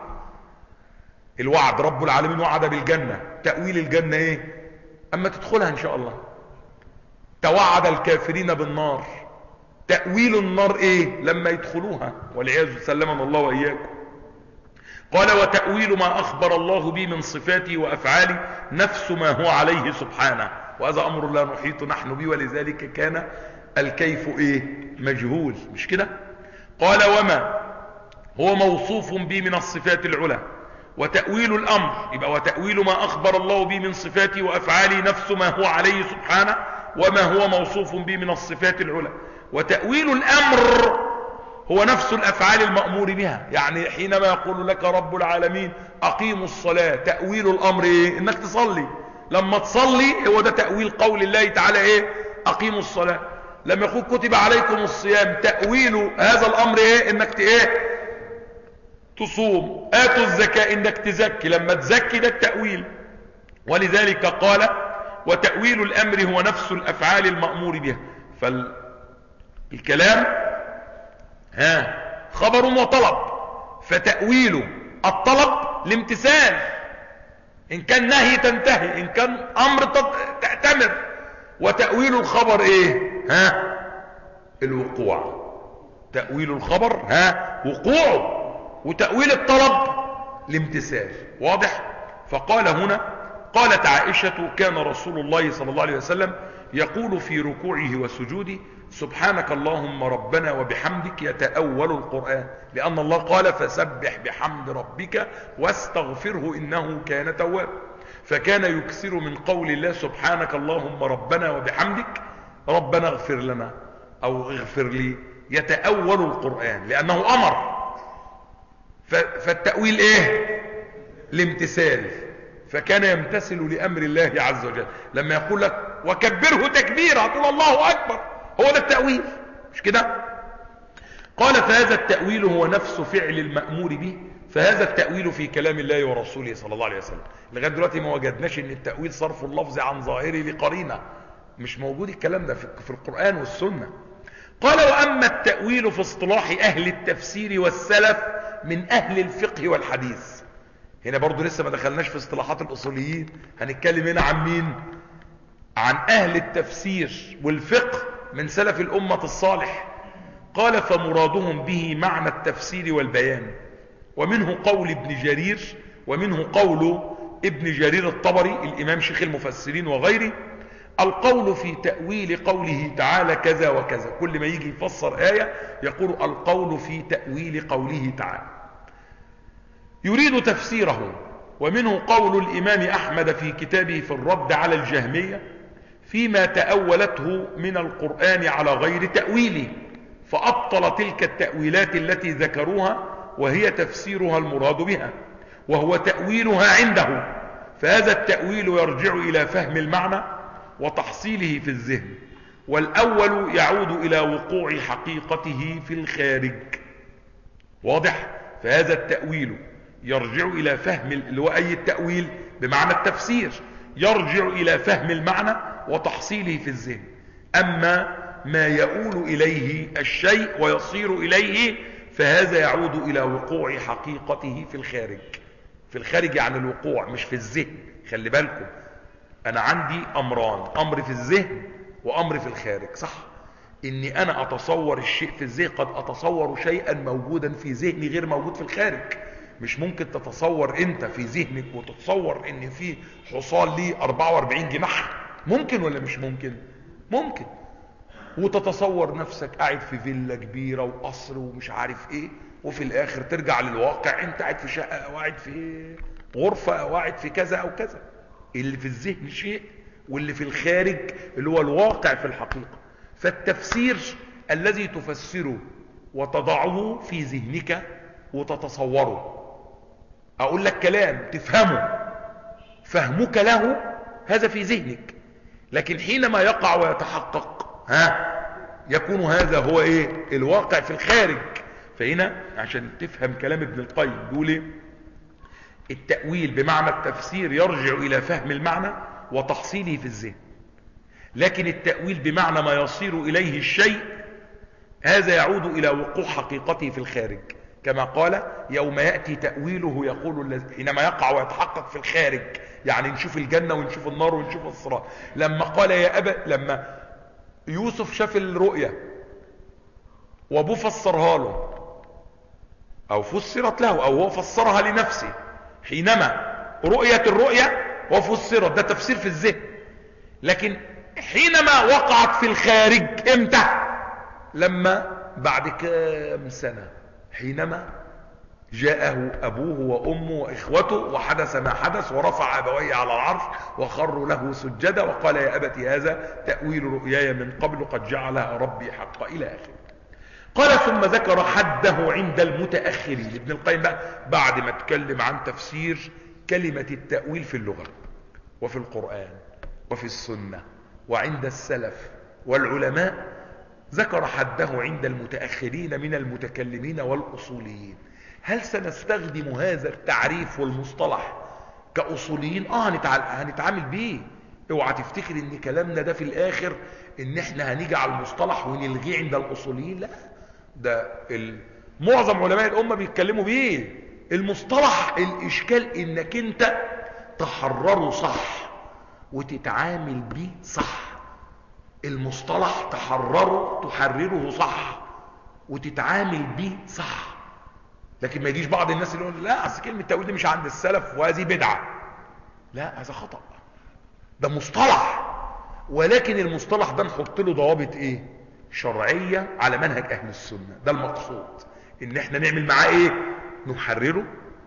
الوعد رب العالمين وعد بالجنة، تأويل الجنة ايه؟ اما تدخلها ان شاء الله. توعد الكافرين بالنار، تأويل النار ايه؟ لما يدخلوها والعياذ سلمنا الله وإياكم. قال وتأويل ما أخبر الله به من صفاته وأفعاله نفس ما هو عليه سبحانه، وهذا أمر لا نحيط نحن به، ولذلك كان الكيف ايه؟ مجهول، مش كده؟ قال وما هو موصوف به من الصفات العلى، وتأويل الأمر يبقى وتأويل ما أخبر الله به من صفاته وأفعاله نفس ما هو عليه سبحانه وما هو موصوف به من الصفات العلى، وتأويل الأمر هو نفس الأفعال المأمور بها. يعني حينما يقول لك رب العالمين أقيموا الصلاة، تأويل الأمر إيه؟ إنك تصلي. لما تصلي هو ده تأويل قول الله تعالى إيه؟ أقيموا الصلاة. لما يقول كتب عليكم الصيام، تأويل هذا الأمر إيه؟ إنك إيه؟ تصوم. آتوا الزكاة، إنك تزكي، لما تزكي ده التأويل. ولذلك قال وتأويل الأمر هو نفس الأفعال المأمور بها. فالكلام ها خبر وطلب، فتأويل الطلب الامتثال، إن كان نهي تنتهي، إن كان أمر تأتمر. وتأويل الخبر إيه؟ ها الوقوع. تأويل الخبر ها وقوعه، وتأويل الطلب الامتثال. واضح؟ فقال هنا قالت عائشة كان رسول الله صلى الله عليه وسلم يقول في ركوعه وسجوده سبحانك اللهم ربنا وبحمدك، يتأول القرآن، لأن الله قال فسبح بحمد ربك واستغفره إنه كان توابا. فكان يكثر من قول الله سبحانك اللهم ربنا وبحمدك، ربنا اغفر لنا أو اغفر لي، يتأول القرآن لأنه أمر. فالتأويل ايه؟ الامتثال. فكان يمتثل لأمر الله عز وجل. لما يقول لك وكبره تكبيرا تقول الله أكبر، هو ده التأويل، مش كده؟ قال فهذا التأويل هو نفس فعل المأمور به. فهذا التأويل في كلام الله ورسوله صلى الله عليه وسلم. لغاية دلوقتي ما وجدناش ان التأويل صرف اللفظ عن ظاهره لقرينة، مش موجود الكلام ده في القرآن والسنة. قال وأما التأويل في اصطلاح أهل التفسير والسلف من أهل الفقه والحديث. هنا برضو لسه ما دخلناش في اصطلاحات الأصوليين، هنتكلم هنا عن مين؟ عن أهل التفسير والفقه من سلف الأمة الصالح. قال فمرادهم به معنى التفسير والبيان، ومنه قول ابن جرير، ومنه قول ابن جرير الطبري الإمام شيخ المفسرين وغيره، القول في تأويل قوله تعالى كذا وكذا. كل ما يجي يفسر آية يقول القول في تأويل قوله تعالى، يريد تفسيره. ومنه قول الإمام أحمد في كتابه في الرد على الجهمية فيما تأولته من القرآن على غير تأويله، فأبطل تلك التأويلات التي ذكروها وهي تفسيرها المراد بها، وهو تأويلها عنده. فهذا التأويل يرجع إلى فهم المعنى وتحصيله في الذهن، والأول يعود إلى وقوع حقيقته في الخارج. واضح؟ فهذا التأويل يرجع إلى فهم اللي هو أي التأويل بمعنى التفسير، يرجع إلى فهم المعنى وتحصيله في الذهن. أما ما يؤول إليه الشيء ويصير إليه فهذا يعود إلى وقوع حقيقته في الخارج. في الخارج يعني الوقوع مش في الذهن. خلي بالكم، أنا عندي أمران، أمر في الذهن وأمر في الخارج، صح؟ إني أنا أتصور الشيء في الذهن، قد أتصور شيئا موجودا في ذهني غير موجود في الخارج. مش ممكن تتصور أنت في ذهنك وتتصور إن في حصان ليه أربعة وأربعين جناح، ممكن ولا مش ممكن؟ ممكن. وتتصور نفسك قاعد في فيلا كبيرة وقصر ومش عارف إيه، وفي الآخر ترجع للواقع أنت قاعد في شقة أو قاعد في غرفة أو قاعد في كذا أو كذا. اللي في الذهن شيء واللي في الخارج اللي هو الواقع في الحقيقة. فالتفسير الذي تفسره وتضعه في ذهنك وتتصوره. أقول لك كلام تفهمه، فهمك له هذا في ذهنك، لكن حينما يقع ويتحقق ها يكون هذا هو ايه؟ الواقع في الخارج. فهنا عشان تفهم كلام ابن القيم بيقول ايه؟ التأويل بمعنى التفسير يرجع إلى فهم المعنى وتحصيله في الذهن، لكن التأويل بمعنى ما يصير إليه الشيء هذا يعود إلى وقوع حقيقته في الخارج، كما قال يوم يأتي تأويله يقول الذي، حينما يقع ويتحقق في الخارج، يعني نشوف الجنة ونشوف النار ونشوف الصراط. لما قال يا أبا، لما يوسف شاف الرؤيا وابوه فسرها له او فسرت له او هو فسرها لنفسه، حينما رؤية الرؤيا وفسرت، ده تفسير في الذهن. لكن حينما وقعت في الخارج امتى؟ لما بعد كام سنة، حينما جاءه أبوه وأمه وإخوته وحدث ما حدث ورفع أبويه على العرش وخروا له سجدا وقال يا أبت هذا تأويل رؤياي من قبل قد جعلها ربي حقا إلى آخره. قال ثم ذكر حده عند المتأخرين. ابن القيم بقى بعد ما اتكلم عن تفسير كلمة التأويل في اللغة وفي القرآن وفي السنة وعند السلف والعلماء، ذكر حده عند المتأخرين من المتكلمين والأصوليين. هل سنستخدم هذا التعريف والمصطلح كأصوليين؟ اه هنتعامل بيه. اوعى تفتكر ان كلامنا ده في الاخر ان احنا هنيجي على المصطلح ونلغيه عند الاصوليين، لا، ده معظم علماء الامه بيتكلموا بيه. المصطلح الاشكال انك انت تحرره صح وتتعامل بيه صح. المصطلح تحرره تحرره صح وتتعامل بيه صح. لكن ما يجيش بعض الناس اللي يقول لا اصل كلمه التأويل دي مش عند السلف وهذه بدعه. لا، هذا خطأ، ده مصطلح، ولكن المصطلح ده نحط له ضوابط ايه؟ شرعيه على منهج اهل السنه. ده المقصود، ان احنا نعمل معاه ايه؟ نحرره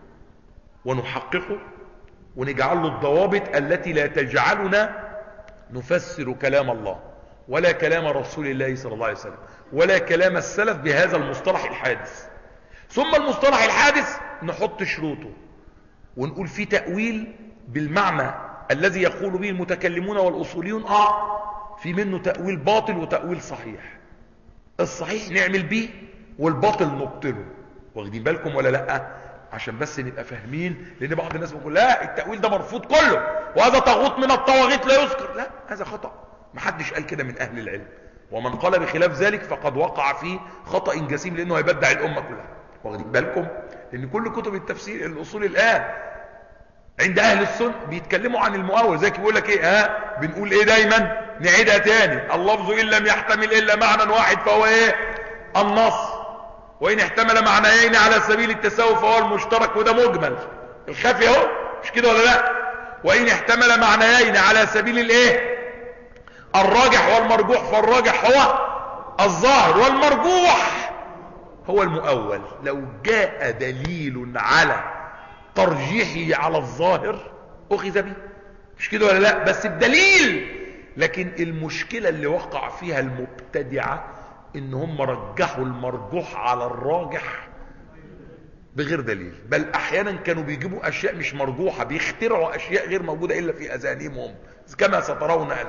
ونحققه ونجعل له الضوابط التي لا تجعلنا نفسر كلام الله ولا كلام رسول الله صلى الله عليه وسلم ولا كلام السلف بهذا المصطلح الحادث. ثم المصطلح الحادث نحط شروطه ونقول فيه تأويل بالمعنى الذي يقول به المتكلمون والأصوليون، اه في منه تأويل باطل وتأويل صحيح. الصحيح نعمل به والباطل نبطله. واخدين بالكم ولا لا؟ عشان بس نبقى فاهمين، لان بعض الناس بيقول لا التأويل ده مرفوض كله وهذا طاغوت من الطواغيت لا يذكر. لا، هذا خطأ، محدش قال كده من اهل العلم، ومن قال بخلاف ذلك فقد وقع في خطأ جسيم لانه هيبدع الامة كلها. واخدين بالكم؟ لان كل كتب التفسير الاصول الان عند اهل السنة بيتكلموا عن المؤول، زي بيقول لك ايه؟ ها بنقول ايه دايما؟ نعيدها تاني، اللفظ ان لم يحتمل الا معنى واحد فهو ايه؟ النص، وان احتمل معنيين على سبيل التساوي فهو المشترك، وده مجمل الخفي اهو، مش كده ولا لا؟ وان احتمل معنيين على سبيل الايه؟ الراجح والمرجوح، فالراجح هو الظاهر والمرجوح هو المؤول. لو جاء دليل على ترجيحه على الظاهر اخذ به، مش كده ولا لا؟ بس بدليل. لكن المشكلة اللي وقع فيها المبتدعة ان هم رجحوا المرجوح على الراجح بغير دليل، بل احيانا كانوا بيجيبوا اشياء مش مرجوحة، بيخترعوا اشياء غير موجودة الا في اذهانهم هم، كما سترون الآن.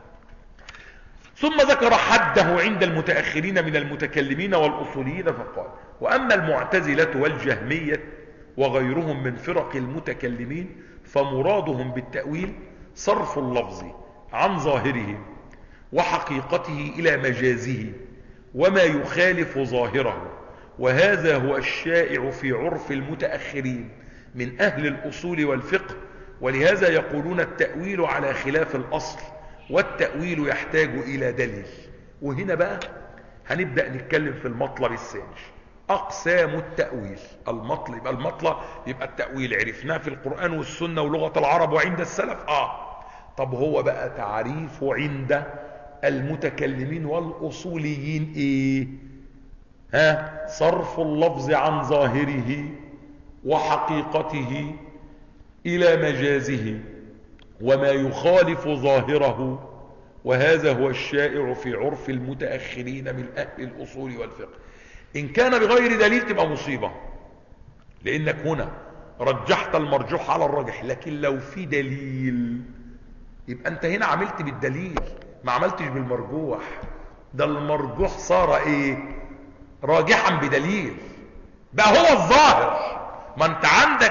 ثم ذكر حده عند المتأخرين من المتكلمين والأصوليين فقال: وأما المعتزلة والجهمية وغيرهم من فرق المتكلمين فمرادهم بالتأويل صرف اللفظ عن ظاهره وحقيقته إلى مجازه وما يخالف ظاهره، وهذا هو الشائع في عرف المتأخرين من أهل الأصول والفقه، ولهذا يقولون التأويل على خلاف الأصل والتأويل يحتاج إلى دليل. وهنا بقى هنبدأ نتكلم في المطلب الثاني، أقسام التأويل. المطلب يبقى المطلب يبقى التأويل عرفناه في القرآن والسنة ولغة العرب وعند السلف. آه طب هو بقى تعريفه عند المتكلمين والأصوليين إيه؟ ها صرف اللفظ عن ظاهره وحقيقته إلى مجازه وما يخالف ظاهره، وهذا هو الشائع في عرف المتأخرين من أهل الأصول والفقه. إن كان بغير دليل تبقى مصيبة، لأنك هنا رجحت المرجوح على الراجح، لكن لو في دليل يبقى أنت هنا عملت بالدليل ما عملتش بالمرجوح. ده المرجوح صار إيه؟ راجحا بدليل، بقى هو الظاهر. ما أنت عندك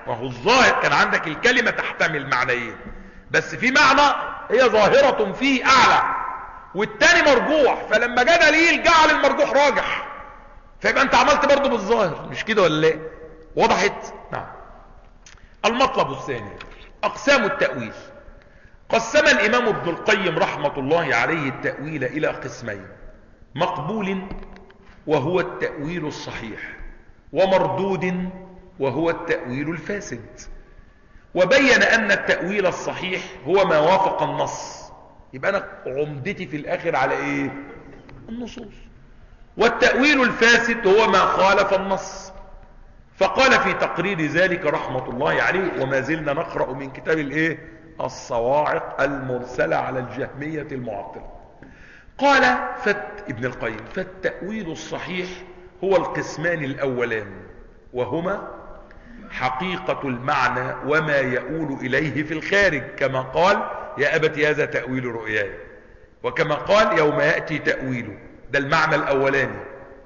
وهو الظاهر كان عندك الكلمة تحتمل معنيين، بس في معنى هي ظاهرة فيه اعلى والتاني مرجوح، فلما جاء دليل جعل المرجوح راجح، فيبقى انت عملت برضه بالظاهر، مش كده ولا ايه؟ وضحت؟ نعم. المطلب الثاني اقسام التأويل. قسم الامام ابن القيم رحمة الله عليه التأويل الى قسمين: مقبول وهو التأويل الصحيح، ومردود وهو التأويل الفاسد. وبين ان التأويل الصحيح هو ما وافق النص، يبقى انا عمدتي في الاخر على ايه؟ النصوص. والتأويل الفاسد هو ما خالف النص. فقال في تقرير ذلك رحمة الله عليه، وما زلنا نقرأ من كتاب الايه؟ الصواعق المرسلة على الجهمية المعطلة. قال فت ابن القيم: فالتأويل الصحيح هو القسمان الاولان، وهما حقيقة المعنى وما يؤول اليه في الخارج، كما قال: يا أبت هذا تأويل رؤياي، وكما قال: يوم يأتي تأويله. ده المعنى الاولاني.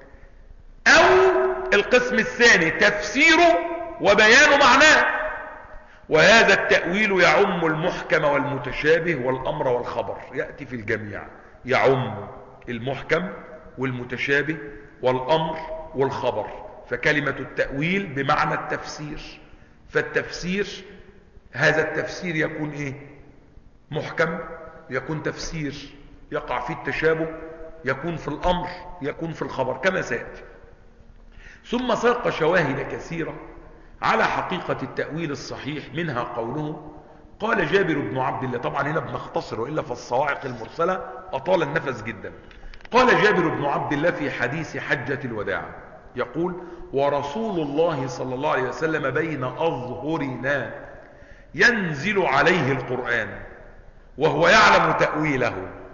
او القسم الثاني تفسيره وبيان معناه، وهذا التأويل يعم المحكم والمتشابه والامر والخبر، يأتي في الجميع، يعم المحكم والمتشابه والامر والخبر. فكلمة التأويل بمعنى التفسير، فالتفسير هذا التفسير يكون ايه؟ محكم، يكون تفسير يقع فيه التشابه، يكون في الامر، يكون في الخبر، كما سيأتي. ثم ساق شواهد كثيرة على حقيقة التأويل الصحيح، منها قوله: قال جابر بن عبد الله. طبعا هنا بنختصر، وإلا فالصواعق المرسلة أطال النفس جدا. قال جابر بن عبد الله في حديث حجة الوداع، يقول: ورسول الله صلى الله عليه وسلم بين أظهرنا ينزل عليه القرآن وهو يعلم تأويله،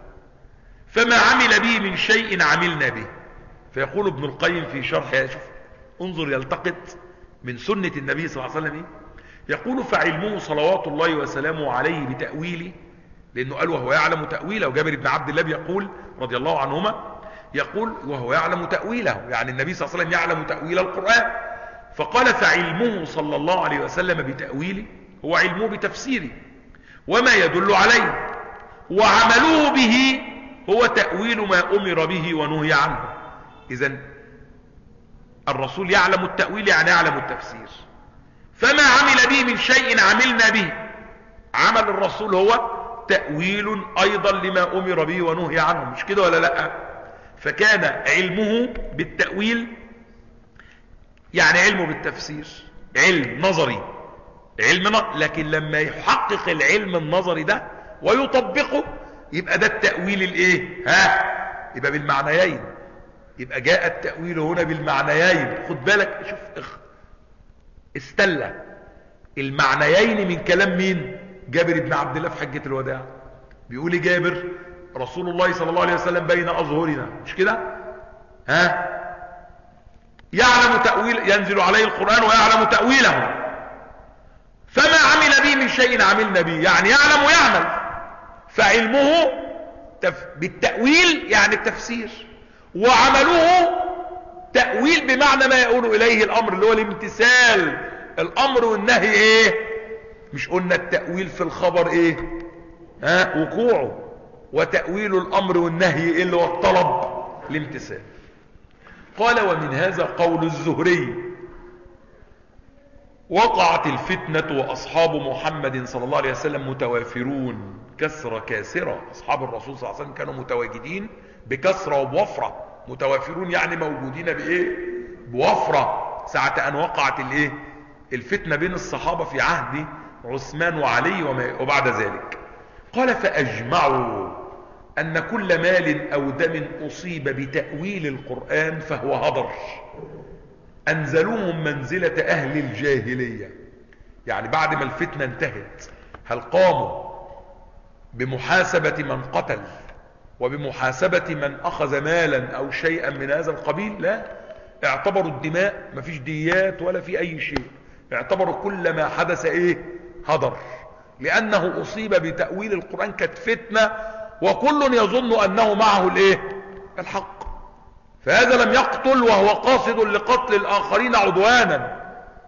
فما عمل به من شيء عملنا به. فيقول ابن القيم في شرح، شوف انظر يلتقط من سنة النبي صلى الله عليه وسلم، يقول: فعلمه صلوات الله وسلامه عليه بتأويله، لأنه قال وهو يعلم تأويله، وجابر بن عبد الله بيقول رضي الله عنهما، يقول وهو يعلم تأويله، يعني النبي صلى الله عليه وسلم يعلم تأويل القرآن. فقال: فعلمه صلى الله عليه وسلم بتأويله هو علمه بتفسيره وما يدل عليه، وعمله به هو تأويل ما أمر به ونهي عنه. إذن الرسول يعلم التأويل يعني يعلم التفسير. فما عمل به من شيء عملنا به، عمل الرسول هو تأويل أيضا لما أمر به ونهي عنه، مش كده ولا لأ؟ فكان علمه بالتأويل يعني علمه بالتفسير، علم نظري، علم نظري. لكن لما يحقق العلم النظري ده ويطبقه، يبقى ده التأويل الايه؟ ها، يبقى بالمعنيين. يبقى جاء التأويل هنا بالمعنيين. خد بالك، شوف استلى المعنيين من كلام مين؟ جابر بن عبد الله في حجة الوداع. بيقول لي جابر: رسول الله صلى الله عليه وسلم بين أظهرنا، مش كده؟ ها، يعلم تأويل، ينزل عليه القرآن ويعلم تأويله، فما عمل به من شيء عملنا به، يعني يعلم ويعمل. فعلمه تف... بالتأويل يعني التفسير، وعمله تأويل بمعنى ما يقول إليه الأمر، اللي هو الامتثال. الأمر والنهي ايه؟ مش قلنا التأويل في الخبر ايه؟ ها، وقوعه. وتأويل الأمر والنهي ايه؟ اللي هو الطلب، الامتثال. قال: ومن هذا قول الزهري: وقعت الفتنة وأصحاب محمد صلى الله عليه وسلم متوافرون كسرة كاسرة. أصحاب الرسول صلى الله عليه وسلم كانوا متواجدين بكسرة وبوفرة. متوافرون يعني موجودين بإيه؟ بوفرة ساعة أن وقعت الإيه؟ الفتنة بين الصحابة في عهد عثمان وعلي وبعد ذلك. قال: فأجمعوا أن كل مال أو دم أصيب بتأويل القرآن فهو هدر، أنزلوهم منزلة أهل الجاهلية. يعني بعد ما الفتنة انتهت، هل قاموا بمحاسبة من قتل وبمحاسبة من أخذ مالا أو شيئا من هذا القبيل؟ لا، اعتبروا الدماء مفيش ديات ولا في أي شيء، اعتبروا كل ما حدث إيه؟ هدر، لأنه أصيب بتأويل القرآن، كانت فتنة وكل يظن أنه معه الإيه؟ الحق. فهذا لم يقتل وهو قاصد لقتل الآخرين عدوانا،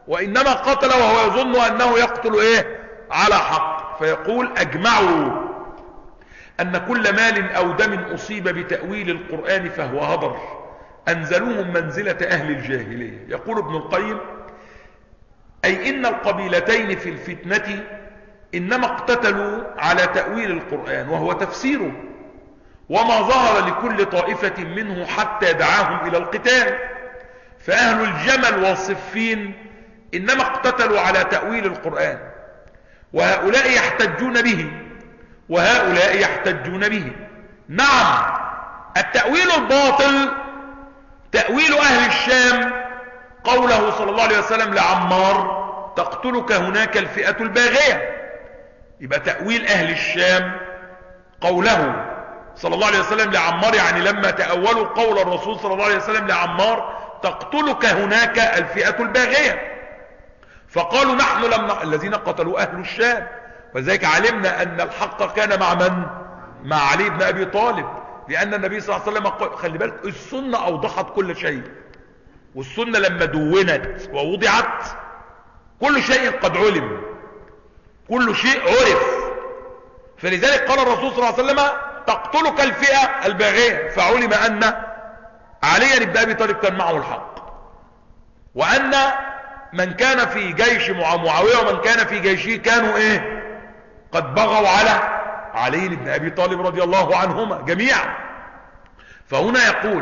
وإنما قتل وهو يظن أنه يقتل إيه على حق. فيقول أجمعوا أن كل مال أو دم أصيب بتأويل القرآن فهو هدر، أنزلوهم منزلة أهل الجاهلية. يقول ابن القيم: أي إن القبيلتين في الفتنة إنما اقتتلوا على تأويل القرآن وهو تفسيره، وما ظهر لكل طائفة منه حتى دعاهم إلى القتال. فأهل الجمل والصفين إنما اقتتلوا على تأويل القرآن، وهؤلاء يحتجون به وهؤلاء يحتجون به. نعم، التأويل الباطل تأويل أهل الشام قوله صلى الله عليه وسلم لعمار: تقتلك هناك الفئة الباغية. يبقى تأويل أهل الشام قوله صلى الله عليه وسلم لعمار، يعني لما تأولوا قول الرسول صلى الله عليه وسلم لعمار: تقتلك هناك الفئة الباغية. فقالوا نحن لم ن... الذين قتلوا أهل الشام. وذلك علمنا أن الحق كان مع من؟ مع علي بن أبي طالب، لأن النبي صلى الله عليه وسلم قال: خلي بالك، السنة أوضحت كل شيء، والسنة لما دونت ووضعت كل شيء قد علم، كل شيء عرف. فلذلك قال الرسول صلى الله عليه وسلم: تقتلك الفئة الباغية. فعلم أن علي بن أبي طالب كان معه الحق، وأن من كان في جيش معاوية ومن كان في جيشه كانوا ايه قد بغوا على علي بن أبي طالب رضي الله عنهما جميعا. فهنا يقول: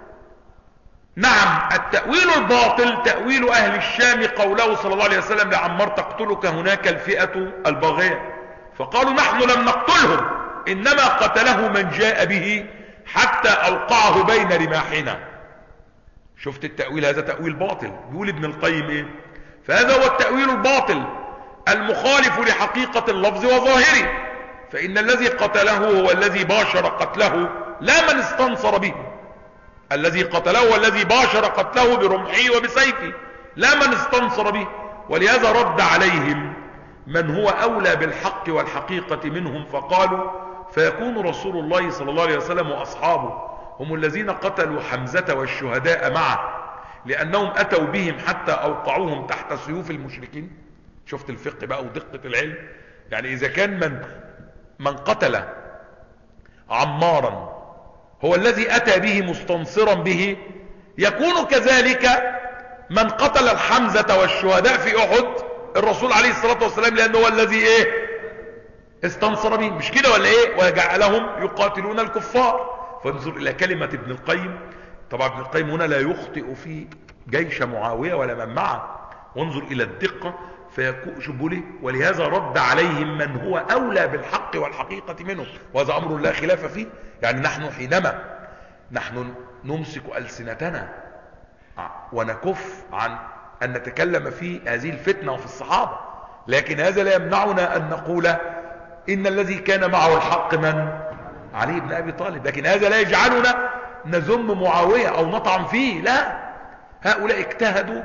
نعم، التأويل الباطل تأويل أهل الشام قوله صلى الله عليه وسلم لعمار: تقتلك هناك الفئة الباغية. فقالوا نحن لم نقتلهم، إنما قتله من جاء به حتى أوقعه بين رماحنا. شفت التأويل؟ هذا تأويل باطل. بيقول ابن القيم ايه؟ فهذا هو التأويل الباطل المخالف لحقيقة اللفظ وظاهره. فإن الذي قتله هو الذي باشر قتله، لا من استنصر به. الذي قتله والذي باشر قتله برمحه وبسيفه، لا من استنصر به. ولهذا رد عليهم من هو أولى بالحق والحقيقة منهم، فقالوا: فيكون رسول الله صلى الله عليه وسلم وأصحابه هم الذين قتلوا حمزة والشهداء معه، لأنهم أتوا بهم حتى أوقعوهم تحت سيوف المشركين. شفت الفقه بقى ودقة العلم. يعني إذا كان من من قتل عمارا هو الذي أتى به مستنصرا به، يكون كذلك من قتل الحمزة والشهداء في أحد الرسول عليه الصلاة والسلام، لأنه هو الذي إيه استنصر به. مش كده ولا إيه؟ وجعلهم يقاتلون الكفار. فانظر إلى كلمة ابن القيم. طبعا ابن القيم هنا لا يخطئ في جيش معاوية ولا من معه، وانظر إلى الدقة. فيكون ولهذا رد عليهم من هو أولى بالحق والحقيقة منه، وهذا أمر لا خلاف فيه. يعني نحن حينما نحن نمسك ألسنتنا ونكف عن أن نتكلم في هذه الفتنة وفي الصحابة، لكن هذا لا يمنعنا أن نقول إن الذي كان معه الحق من؟ علي بن أبي طالب. لكن هذا لا يجعلنا نذم معاوية أو نطعن فيه، لا. هؤلاء اجتهدوا،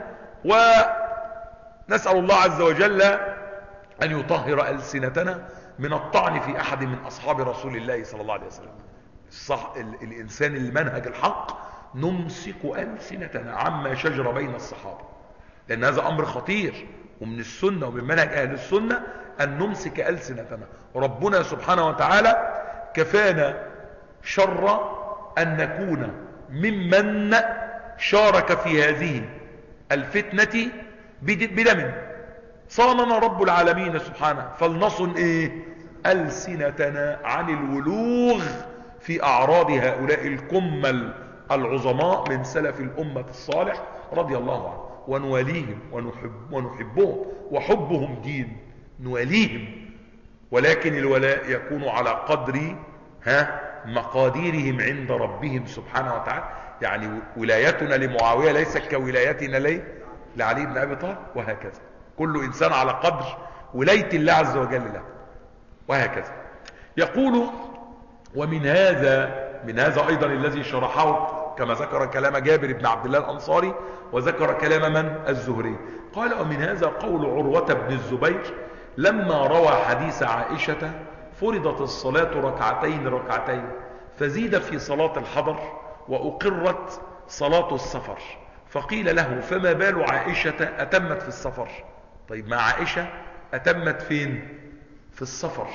ونسأل الله عز وجل أن يطهر ألسنتنا من الطعن في أحد من أصحاب رسول الله صلى الله عليه وسلم. الصح... الإنسان المنهج الحق نمسك ألسنتنا عما شجر بين الصحابة، لأن هذا أمر خطير، ومن السنة ومن منهج أهل السنة أن نمسك ألسنتنا. ربنا سبحانه وتعالى كفانا شر أن نكون ممن شارك في هذه الفتنة بدم. صاننا رب العالمين سبحانه، فلنصن إيه؟ ألسنتنا عن الولوغ في أعراض هؤلاء الكمل العظماء من سلف الأمة الصالح رضي الله عنه، ونواليهم ونحب ونحبهم، وحبهم دين نواليهم، ولكن الولاء يكون على قدر ها مقاديرهم عند ربهم سبحانه وتعالى. يعني ولايتنا لمعاوية ليست كولايتنا ليه لعلي بن أبي طالب، وهكذا. كل إنسان على قدر ولاية الله عز وجل له، وهكذا. يقول: ومن هذا من هذا أيضا الذي شرحه كما ذكر كلام جابر بن عبد الله الأنصاري، وذكر كلام من؟ الزهري. قال: ومن هذا قول عروة بن الزبير لما روى حديث عائشة: فرضت الصلاة ركعتين ركعتين، فزيد في صلاة الحضر، وأقرت صلاة السفر، فقيل له فما بال عائشة أتمت في السفر؟ طيب مع عائشة أتمت فين؟ في السفر.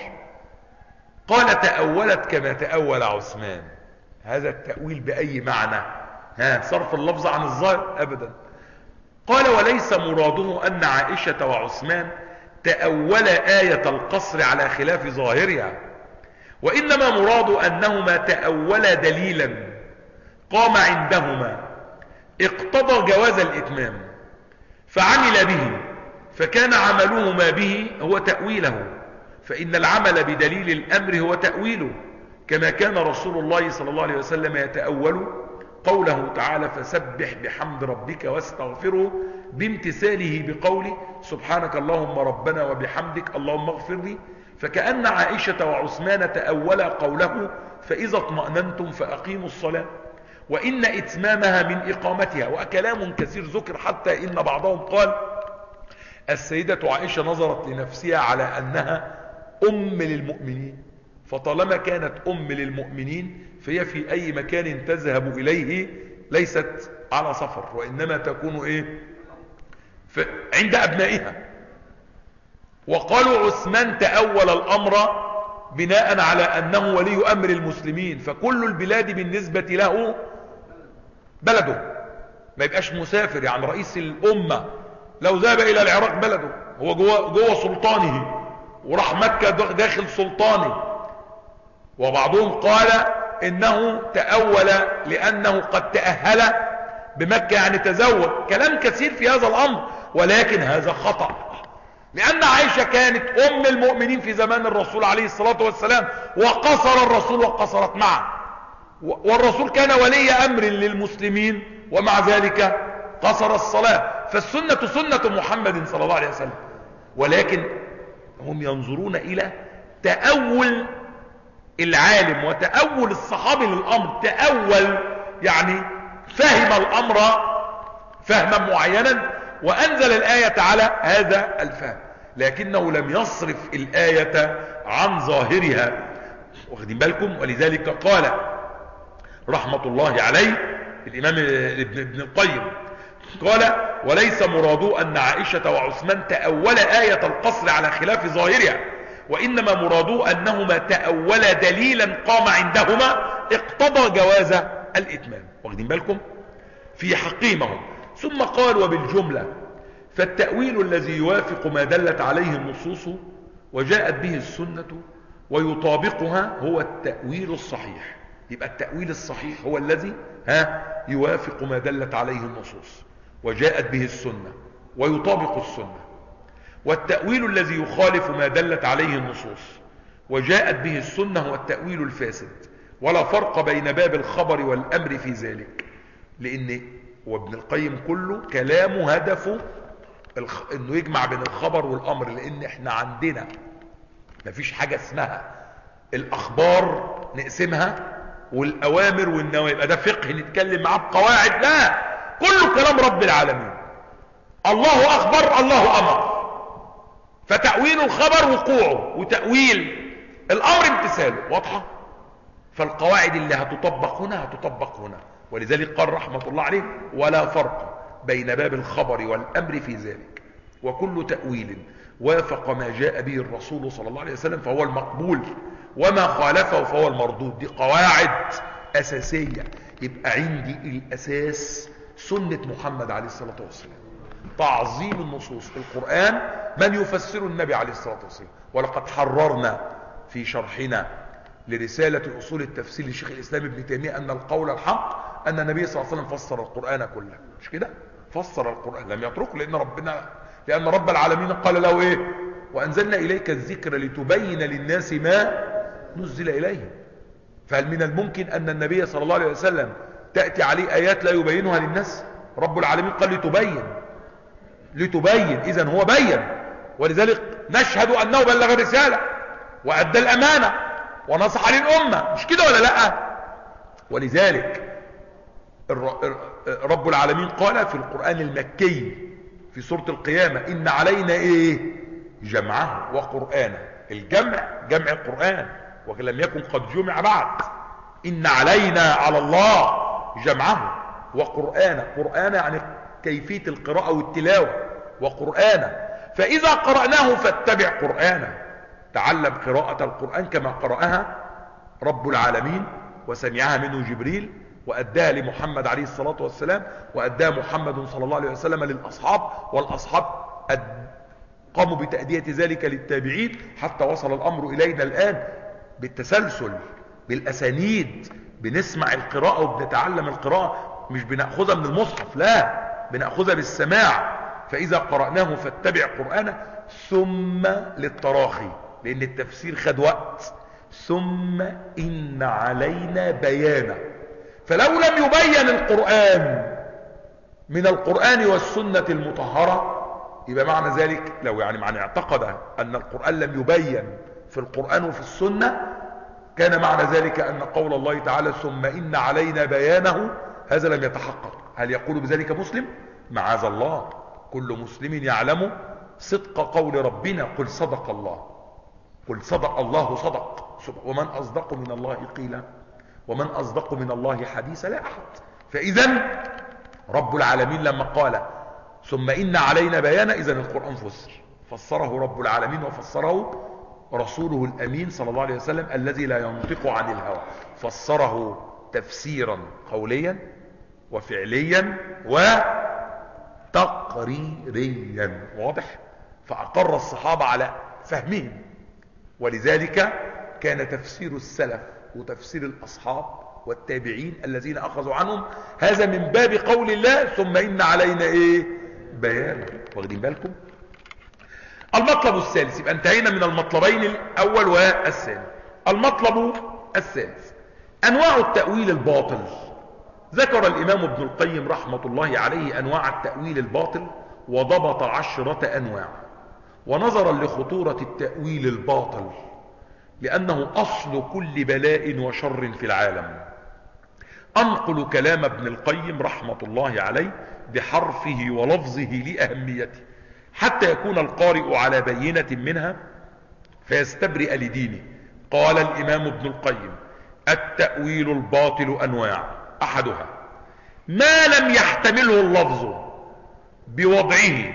قال تأولت كما تأول عثمان. هذا التأويل بأي معنى؟ ها، صرف اللفظ عن الظاهر؟ أبدا. قال وليس مراده أن عائشة وعثمان تأول آية القصر على خلاف ظاهرها، وإنما مراد أنهما تأول دليلا قام عندهما اقتضى جواز الإتمام فعمل به، فكان عملهما به هو تأويله، فإن العمل بدليل الأمر هو تأويله، كما كان رسول الله صلى الله عليه وسلم يتأول قوله تعالى فسبح بحمد ربك واستغفره بامتثاله بقوله سبحانك اللهم ربنا وبحمدك اللهم اغفر لي، فكأن عائشة وعثمان تأولا قوله فإذا اطمأننتم فأقيموا الصلاة، وإن إتمامها من إقامتها. وكلام كثير ذكر حتى إن بعضهم قال السيدة عائشة نظرت لنفسها على أنها أم للمؤمنين، فطالما كانت أم للمؤمنين فهي في أي مكان تذهب إليه ليست على سفر، وإنما تكون إيه؟ عند أبنائها. وقالوا عثمان تأول الأمر بناء على أنه ولي أمر المسلمين، فكل البلاد بالنسبة له بلده، ما يبقاش مسافر. يعني رئيس الأمة لو ذهب إلى العراق بلده، هو جوه, جوه سلطانه، وراح مكة داخل سلطانه. وبعضهم قال إنه تأول لأنه قد تأهل بمكة، يعني تزوج. كلام كثير في هذا الأمر، ولكن هذا خطأ، لأن عائشة كانت أم المؤمنين في زمان الرسول عليه الصلاة والسلام، وقصر الرسول وقصرت معه، والرسول كان ولي أمر للمسلمين ومع ذلك قصر الصلاة. فالسنة سنة محمد صلى الله عليه وسلم، ولكن هم ينظرون إلى تأول العالم وتأول الصحابي للأمر. تأول يعني فهم الأمر فهما معينا وأنزل الآية على هذا الفهم، لكنه لم يصرف الآية عن ظاهرها. واخدين بالكم؟ ولذلك قال رحمة الله عليه الإمام ابن القيم قال وليس مراده أن عائشة وعثمان تأول آية القصر على خلاف ظاهرها، وإنما مراده أنهما تأول دليلا قام عندهما اقتضى جواز الإتمام. واخدين بالكم؟ في حقيمهم. ثم قال وبالجملة فالتأويل الذي يوافق ما دلت عليه النصوص وجاءت به السنة ويطابقها هو التأويل الصحيح. يبقى التأويل الصحيح هو الذي ها يوافق ما دلت عليه النصوص وجاءت به السنة ويطابق السنة. والتأويل الذي يخالف ما دلت عليه النصوص وجاءت به السنة هو التأويل الفاسد، ولا فرق بين باب الخبر والأمر في ذلك. لأن وابن القيم كله كلامه هدفه الخ... انه يجمع بين الخبر والأمر، لأن احنا عندنا مفيش حاجة اسمها الأخبار نقسمها والأوامر والنواهي يبقى ده فقه نتكلم معاه بقواعد. لا، كله كلام رب العالمين. الله أخبر، الله أمر، فتأويل الخبر وقوعه وتأويل الأمر امتثاله. واضحة؟ فالقواعد اللي هتطبق هنا هتطبق هنا. ولذلك قال رحمة الله عليه ولا فرق بين باب الخبر والأمر في ذلك، وكل تأويل وافق ما جاء به الرسول صلى الله عليه وسلم فهو المقبول، وما خالفه فهو المردود. دي قواعد أساسية. يبقى عندي الأساس سنة محمد عليه الصلاة والسلام، تعظيم النصوص في القرآن من يفسر النبي عليه الصلاة والسلام. ولقد حررنا في شرحنا لرسالة أصول التفسير لشيخ الإسلام ابن تيمية أن القول الحق أن النبي صلى الله عليه وسلم فسر القرآن كله. مش كده؟ فسر القرآن، لم يتركه، لأن ربنا لأن رب العالمين قال له إيه؟ وأنزلنا إليك الذكر لتبين للناس ما نزل إليهم. فهل من الممكن أن النبي صلى الله عليه وسلم تأتي عليه آيات لا يبينها للناس؟ رب العالمين قال لتبين لتبين إذن هو بين. ولذلك نشهد أنه بلغ الرسالة وأدى الأمانة ونصح للأمة. مش كده ولا لا؟ ولذلك رب العالمين قال في القرآن المكي في سورة القيامة إن علينا إيه؟ جمعه وقرآنه. الجمع جمع القرآن ولم يكن قد جمع بعد. إن علينا على الله جمعه وقرآنا. قرآن يعني كيفية القراءة والتلاوة، وقرآنا. فإذا قرأناه فاتبع قرآنا، تعلم قراءة القرآن كما قرأها رب العالمين وسمعها منه جبريل وأداها لمحمد عليه الصلاة والسلام، وأداها محمد صلى الله عليه وسلم للأصحاب، والأصحاب قاموا بتأدية ذلك للتابعين، حتى وصل الأمر إلينا الآن بالتسلسل بالأسانيد. بنسمع القراءة وبنتعلم القراءة، مش بنأخذها من المصحف، لا، بنأخذها بالسماع. فإذا قرأناه فاتبع قرآنه، ثم للتراخي لأن التفسير خد وقت، ثم إن علينا بيانه. فلو لم يبين القرآن من القرآن والسنة المطهرة، يبقى معنى ذلك لو يعني معنى اعتقد أن القرآن لم يبين في القرآن وفي السنة، كان معنى ذلك أن قول الله تعالى ثم إن علينا بيانه هذا لم يتحقق. هل يقول بذلك مسلم؟ معاذ الله، كل مسلم يعلم صدق قول ربنا قل صدق الله، قل صدق الله صدق، ومن أصدق من الله قيلا ومن أصدق من الله حديثا لا أحد. فإذا رب العالمين لما قال ثم إن علينا بيانا، إذن القرآن فسر، فسره رب العالمين وفسره رسوله الأمين صلى الله عليه وسلم الذي لا ينطق عن الهوى، فسره تفسيرا قوليا وفعليا وتقريريا. واضح؟ فأقر الصحابة على فهمهم، ولذلك كان تفسير السلف وتفسير الأصحاب والتابعين الذين أخذوا عنهم هذا من باب قول الله ثم إن علينا إيه بيانا. واخدين بالكم؟ المطلب الثالث، يبقى انتهينا من المطلبين الأول والثاني. المطلب الثالث أنواع التأويل الباطل. ذكر الإمام ابن القيم رحمة الله عليه أنواع التأويل الباطل، وضبط عشرة أنواع. ونظرا لخطورة التأويل الباطل لأنه أصل كل بلاء وشر في العالم، أنقل كلام ابن القيم رحمة الله عليه بحرفه ولفظه لأهميته، حتى يكون القارئ على بينة منها فيستبرئ لدينه. قال الإمام ابن القيم: التأويل الباطل أنواع، أحدها ما لم يحتمله اللفظ بوضعه،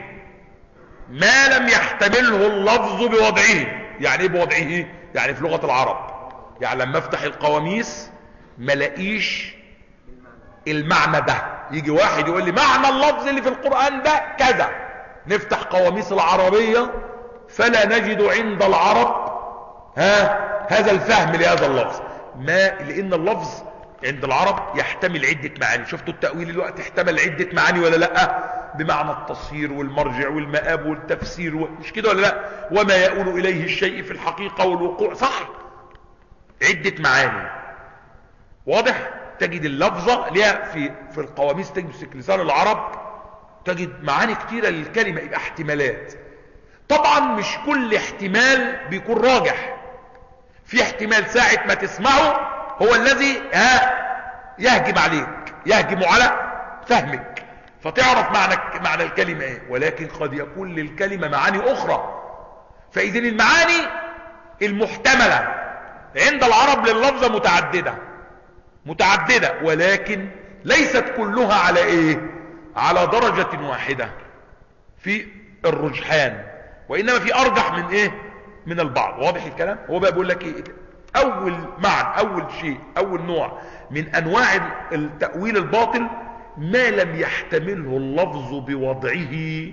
ما لم يحتمله اللفظ بوضعه. يعني ايه بوضعه؟ يعني في لغة العرب، يعني لما افتح القواميس ما لاقيش المعنى ده، يجي واحد يقول لي معنى اللفظ اللي في القرآن ده كذا، نفتح قواميس العربية فلا نجد عند العرب ها هذا الفهم لهذا اللفظ. ما لان اللفظ عند العرب يحتمل عدة معاني. شفتوا التأويل الوقت احتمل عدة معاني ولا لا؟ بمعنى التصير والمرجع والمآب والتفسير، مش كده ولا لا؟ وما يؤول اليه الشيء في الحقيقة والوقوع، صح؟ عدة معاني. واضح؟ تجد اللفظة ليها في في القواميس، تجد لسان العرب تجد معاني كتيرة للكلمة، يبقى احتمالات. طبعا مش كل احتمال بيكون راجح، في احتمال ساعة ما تسمعه هو الذي ها يهجم عليك، يهجم على فهمك فتعرف معنى معنى الكلمة ايه، ولكن قد يكون للكلمة معاني اخرى. فاذن المعاني المحتملة عند العرب لللفظة متعددة متعددة ولكن ليست كلها على ايه؟ على درجة واحدة في الرجحان، وانما في ارجح من ايه؟ من البعض. واضح الكلام؟ هو بقى بيقول لك ايه؟ اول معنى، اول شيء، اول نوع من انواع التأويل الباطل ما لم يحتمله اللفظ بوضعه.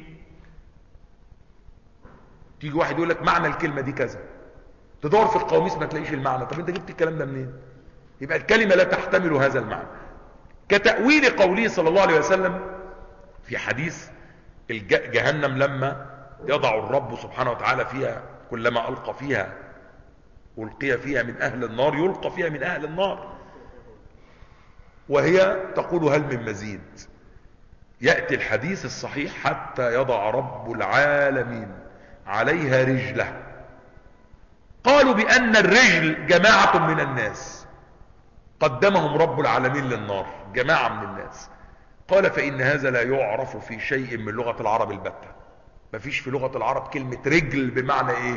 تيجي واحد يقول لك معنى الكلمة دي كذا، تدور في القواميس ما تلاقيش المعنى. طب انت جبت الكلام ده منين؟ يبقى الكلمة لا تحتمل هذا المعنى. كتأويل قوله صلى الله عليه وسلم في حديث جهنم لما يضع الرب سبحانه وتعالى فيها، كلما ألقى فيها ألقي فيها من أهل النار يلقى فيها من أهل النار، وهي تقول هل من مزيد. يأتي الحديث الصحيح حتى يضع رب العالمين عليها رجله. قالوا بأن الرجل جماعة من الناس قدمهم رب العالمين للنار، جماعة من الناس. قال فإن هذا لا يعرف في شيء من لغة العرب البتة. مفيش في لغة العرب كلمة رجل بمعنى ايه؟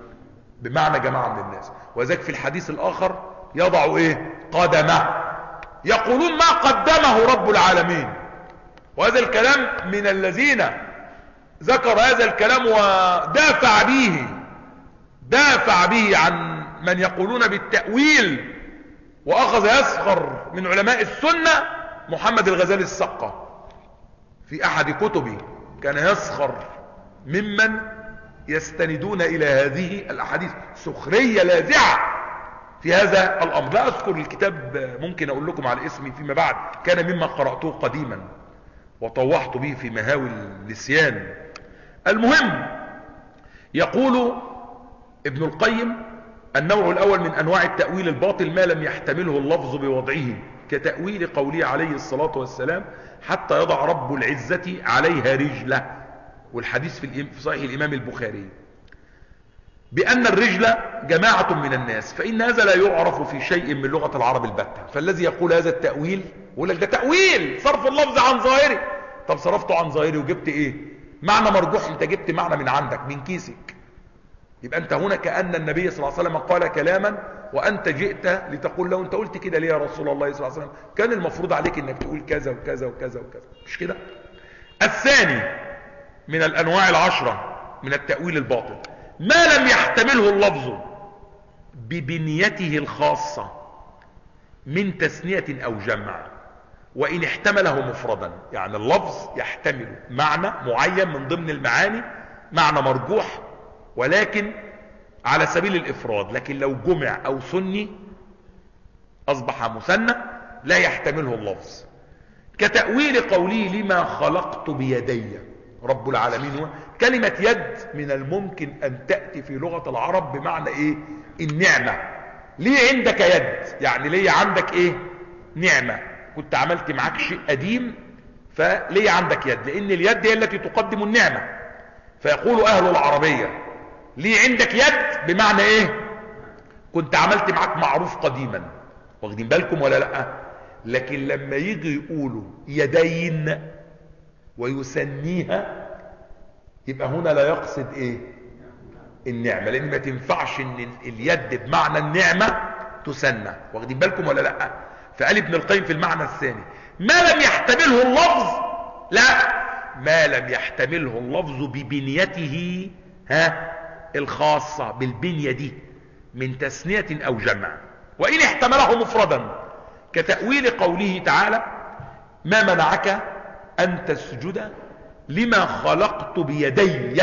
بمعنى جماعة من الناس. وذلك في الحديث الآخر يضع ايه؟ قدمه، يقولون ما قدمه رب العالمين. وهذا الكلام من الذين ذكر هذا الكلام ودافع به دافع به عن من يقولون بالتأويل وأخذ يسخر من علماء السنة محمد الغزالي السقة في أحد كتبه، كان يسخر ممن يستندون إلى هذه الأحاديث سخرية لاذعة في هذا الأمر. لا أذكر الكتاب، ممكن أقول لكم على اسمي فيما بعد، كان مما قرأته قديما وطوحت به في مهاوي النسيان. المهم، يقول ابن القيم: النوع الأول من أنواع التأويل الباطل ما لم يحتمله اللفظ بوضعه، كتأويل قوله عليه الصلاة والسلام: حتى يضع رب العزة عليها رجله، والحديث في صحيح الإمام البخاري، بأن الرجل جماعة من الناس، فإن هذا لا يعرف في شيء من لغة العرب البتة. فالذي يقول هذا التأويل يقول لك ده تأويل، صرف اللفظ عن ظاهره. طب صرفته عن ظاهره وجبت ايه؟ معنى مرجوح. انت جبت معنى من عندك من كيسك، يبقى انت هنا كأن النبي صلى الله عليه وسلم قال كلاما وانت جئت لتقول له: انت قلت كده ليه يا رسول الله صلى الله عليه وسلم؟ كان المفروض عليك انك تقول كذا وكذا وكذا وكذا، مش كده؟ الثاني من الانواع العشرة من التأويل الباطل ما لم يحتمله اللفظ ببنيته الخاصة من تثنية او جمع، وان احتمله مفردا. يعني اللفظ يحتمل معنى معين من ضمن المعاني، معنى مرجوح ولكن على سبيل الافراد، لكن لو جمع او ثني اصبح مثنى لا يحتمله اللفظ، كتأويل قوله: لما خلقت بيدي. رب العالمين هو كلمة يد من الممكن ان تأتي في لغة العرب بمعنى ايه؟ النعمة. ليه عندك يد؟ يعني ليه عندك ايه؟ نعمة. كنت عملت معاك شيء قديم فليه عندك يد؟ لان اليد هي التي تقدم النعمة. فيقول اهل العربية: ليه عندك يد بمعنى ايه؟ كنت عملت معاك معروف قديما. واخدين بالكم ولا لا؟ لكن لما يجي يقولوا يدين ويسنيها، يبقى هنا لا يقصد ايه؟ النعمة، لان ما تنفعش ان اليد بمعنى النعمة تسنى. واخدين بالكم ولا لا؟ فقال ابن القيم في المعنى الثاني: ما لم يحتمله اللفظ، لا، ما لم يحتمله اللفظ ببنيته ها الخاصة، بالبنية دي من تثنية او جمع، وان احتمله مفردا، كتأويل قوله تعالى: ما منعك ان تسجد لما خلقت بيدي،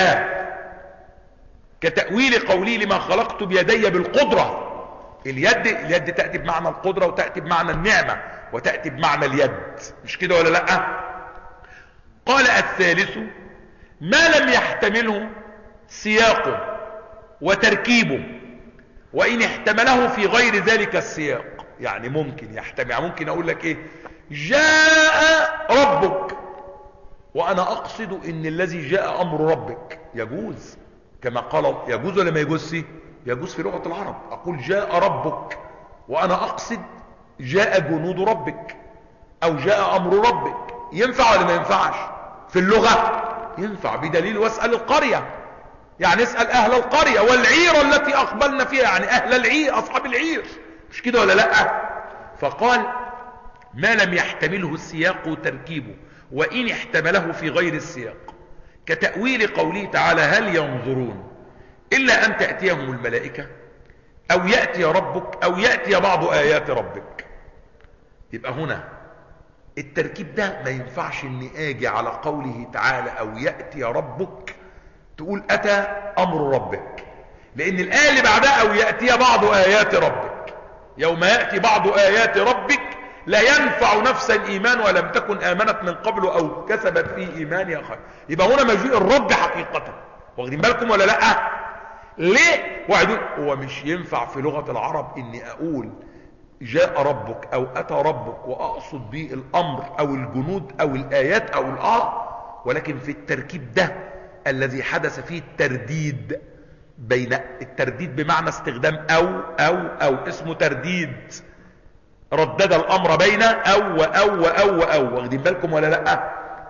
كتأويل قوله: لما خلقت بيدي بالقدرة. اليد اليد تأتي بمعنى القدرة وتأتي بمعنى النعمة وتأتي بمعنى اليد، مش كده ولا لا؟ قال الثالث: ما لم يحتمله سياقه وتركيبه، وإن احتمله في غير ذلك السياق. يعني ممكن يحتمل، يعني ممكن أقول لك إيه؟ جاء ربك، وأنا أقصد إن الذي جاء أمر ربك، يجوز كما قال. يجوز ولا ما يجوز؟ يجوز في لغة العرب. أقول جاء ربك وأنا أقصد جاء جنود ربك أو جاء أمر ربك. ينفع ولا ما ينفعش؟ في اللغة ينفع، بدليل: واسأل القرية، يعني اسأل أهل القرية، والعير التي أقبلنا فيها، يعني أهل العير، أصحاب العير، مش كده ولا لا؟ فقال: ما لم يحتمله السياق وتركيبه، وإن احتمله في غير السياق، كتأويل قوله تعالى: هل ينظرون إلا أن تأتيهم الملائكة أو يأتي ربك أو يأتي بعض آيات ربك. يبقى هنا التركيب ده ما ينفعش اني اجي على قوله تعالى أو يأتي ربك تقول أتى أمر ربك، لأن الآية اللي بعدها: أو يأتي بعض آيات ربك. يوم يأتي بعض آيات ربك لا ينفع نفسا إيمان ولم تكن آمنت من قبل أو كسبت في إيمانها خير. يبقى هنا مجيء الرب حقيقة. واخدين بالكم ولا لا؟ ليه؟ واحد هو مش ينفع في لغة العرب اني اقول جاء ربك او اتى ربك واقصد به الامر او الجنود او الايات او الاه، ولكن في التركيب ده الذي حدث فيه الترديد، بين الترديد بمعنى استخدام او او او اسمه ترديد، ردد الامر بين او واو واو واو. واخدين بالكم ولا لا؟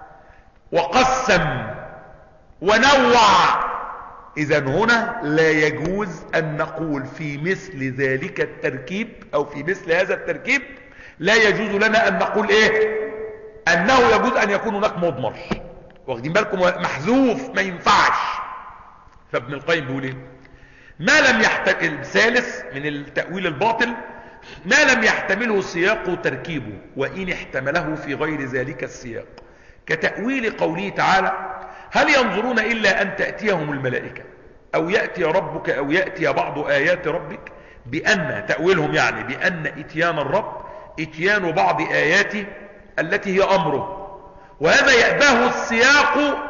وقسم ونوع. اذا هنا لا يجوز ان نقول في مثل ذلك التركيب او في مثل هذا التركيب لا يجوز لنا ان نقول ايه انه يجوز ان يكون هناك مضمر، واخدين بالكم، محذوف ما ينفعش. فابن القيم بيقول ايه؟ ما لم يحتمل الثالث من التأويل الباطل ما لم يحتمله سياق تركيبه وإن احتمله في غير ذلك السياق، كتأويل قوله تعالى هل ينظرون إلا أن تأتيهم الملائكة أو يأتي ربك أو يأتي بعض آيات ربك، بأن تأويلهم يعني بأن إتيان الرب إتيان بعض آياته التي هي أمره، وهذا يأباه السياق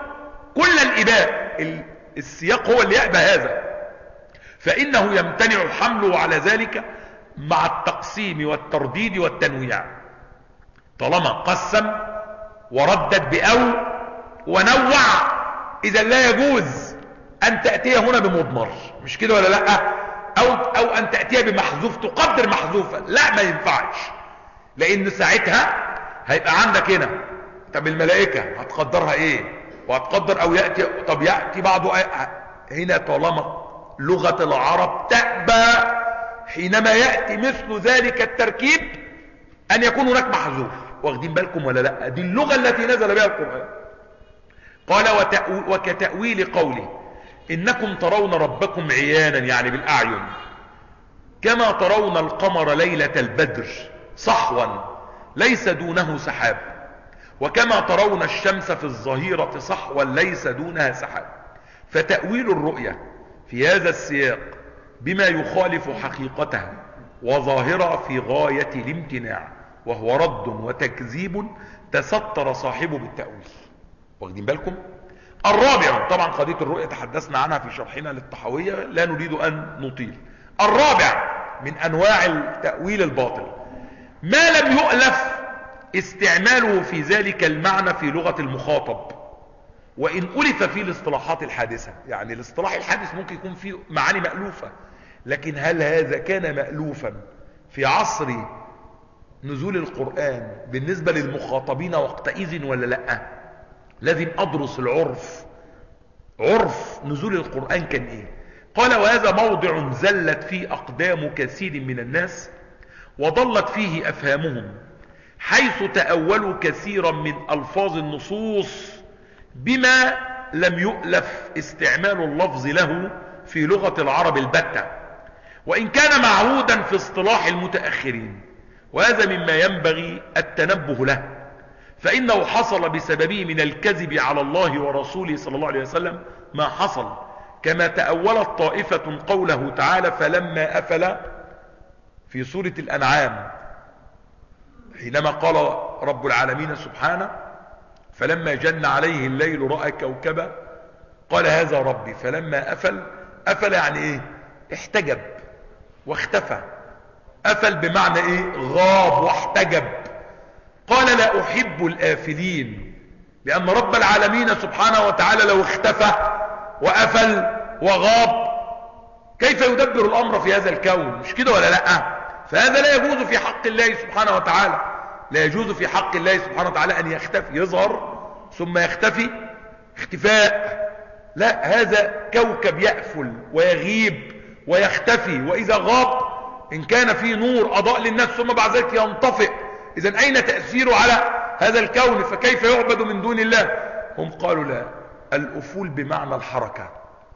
كل الإباء، السياق هو اللي يأبى هذا، فإنه يمتنع حمله على ذلك مع التقسيم والترديد والتنويع. طالما قسم وردد بأو ونوع إذا لا يجوز أن تأتيه هنا بمضمر، مش كده ولا لا؟ أو, أو أن تأتيه بمحذوف تقدر محذوفا، لا ما ينفعش، لأن ساعتها هيبقى عندك هنا طب الملائكة هتقدرها إيه؟ وهتقدر أو يأتي، طب يأتي بعض هنا طالما لغة العرب تأبى حينما يأتي مثل ذلك التركيب أن يكون هناك محذوف، واخدين بالكم ولا لا؟ دي اللغة التي نزل بها القرآن. قال وكتأويل قوله إنكم ترون ربكم عيانا يعني بالأعين كما ترون القمر ليلة البدر صحوا ليس دونه سحاب، وكما ترون الشمس في الظهيرة صحوا ليس دونها سحاب. فتأويل الرؤية في هذا السياق بما يخالف حقيقتها وظاهرة في غاية الامتناع، وهو رد وتكذيب تستر صاحبه بالتأويل، واخدين بالكم؟ الرابع، طبعا قضية الرؤية تحدثنا عنها في شرحنا للطحاوية لا نريد أن نطيل. الرابع من أنواع التأويل الباطل ما لم يؤلف استعماله في ذلك المعنى في لغة المخاطب، وإن ألف فيه الاصطلاحات الحادثة، يعني الاصطلاح الحادث ممكن يكون فيه معاني مألوفة، لكن هل هذا كان مألوفا في عصر نزول القرآن بالنسبة للمخاطبين وقتئذ ولا لا؟ لازم أدرس العرف، عرف نزول القرآن كان إيه. قال وهذا موضع زلت فيه أقدام كثير من الناس وضلت فيه أفهامهم، حيث تأولوا كثيرا من ألفاظ النصوص بما لم يؤلف استعمال اللفظ له في لغة العرب البتة، وإن كان معهودا في اصطلاح المتأخرين، وهذا مما ينبغي التنبه له، فإنه حصل بسببه من الكذب على الله ورسوله صلى الله عليه وسلم ما حصل، كما تأولت طائفة قوله تعالى فلما أفل في سورة الأنعام حينما قال رب العالمين سبحانه فلما جن عليه الليل رأى كوكبا قال هذا ربي، فلما أفل، أفل يعني إيه؟ احتجب واختفى، أفل بمعنى إيه؟ غاب واحتجب. قال لا أحب الآفلين، لأن رب العالمين سبحانه وتعالى لو اختفى وأفل وغاب كيف يدبر الأمر في هذا الكون؟ مش كده ولا لا؟ فهذا لا يجوز في حق الله سبحانه وتعالى، لا يجوز في حق الله سبحانه وتعالى أن يختفي، يظهر ثم يختفي اختفاء، لا، هذا كوكب يأفل ويغيب ويختفي، وإذا غاب إن كان فيه نور أضاء للناس ثم بعد ذلك ينطفئ، إذن أين تأثيره على هذا الكون؟ فكيف يعبد من دون الله؟ هم قالوا لا، الأفول بمعنى الحركة،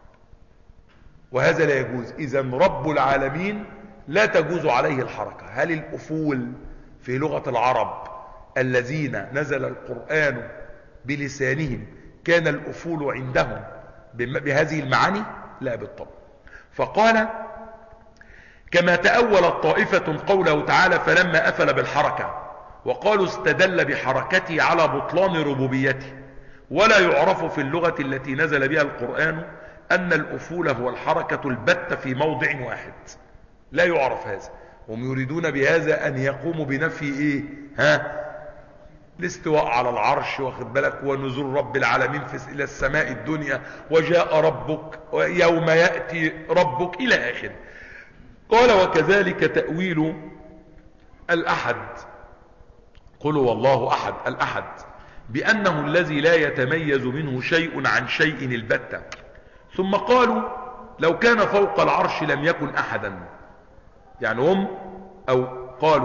وهذا لا يجوز. إذن رب العالمين لا تجوز عليه الحركة. هل الأفول في لغة العرب الذين نزل القرآن بلسانهم كان الأفول عندهم بهذه المعاني؟ لا بالطبع. فقال كما تأولت طائفة قوله تعالى فلما أفل بالحركة، وقالوا استدل بحركته على بطلان ربوبيته، ولا يعرف في اللغة التي نزل بها القرآن أن الأفول هو الحركة البتة في موضع واحد، لا يعرف هذا. هم يريدون بهذا أن يقوموا بنفي إيه؟ ها؟ الاستواء على العرش، واخد بالك، ونزول رب العالمين في إلى السماء الدنيا، وجاء ربك يوم يأتي ربك إلى آخر. قال وكذلك تأويل الأحد، قلوا والله أحد، الأحد بأنه الذي لا يتميز منه شيء عن شيء البتة. ثم قالوا لو كان فوق العرش لم يكن أحدا، يعني هم أو قالوا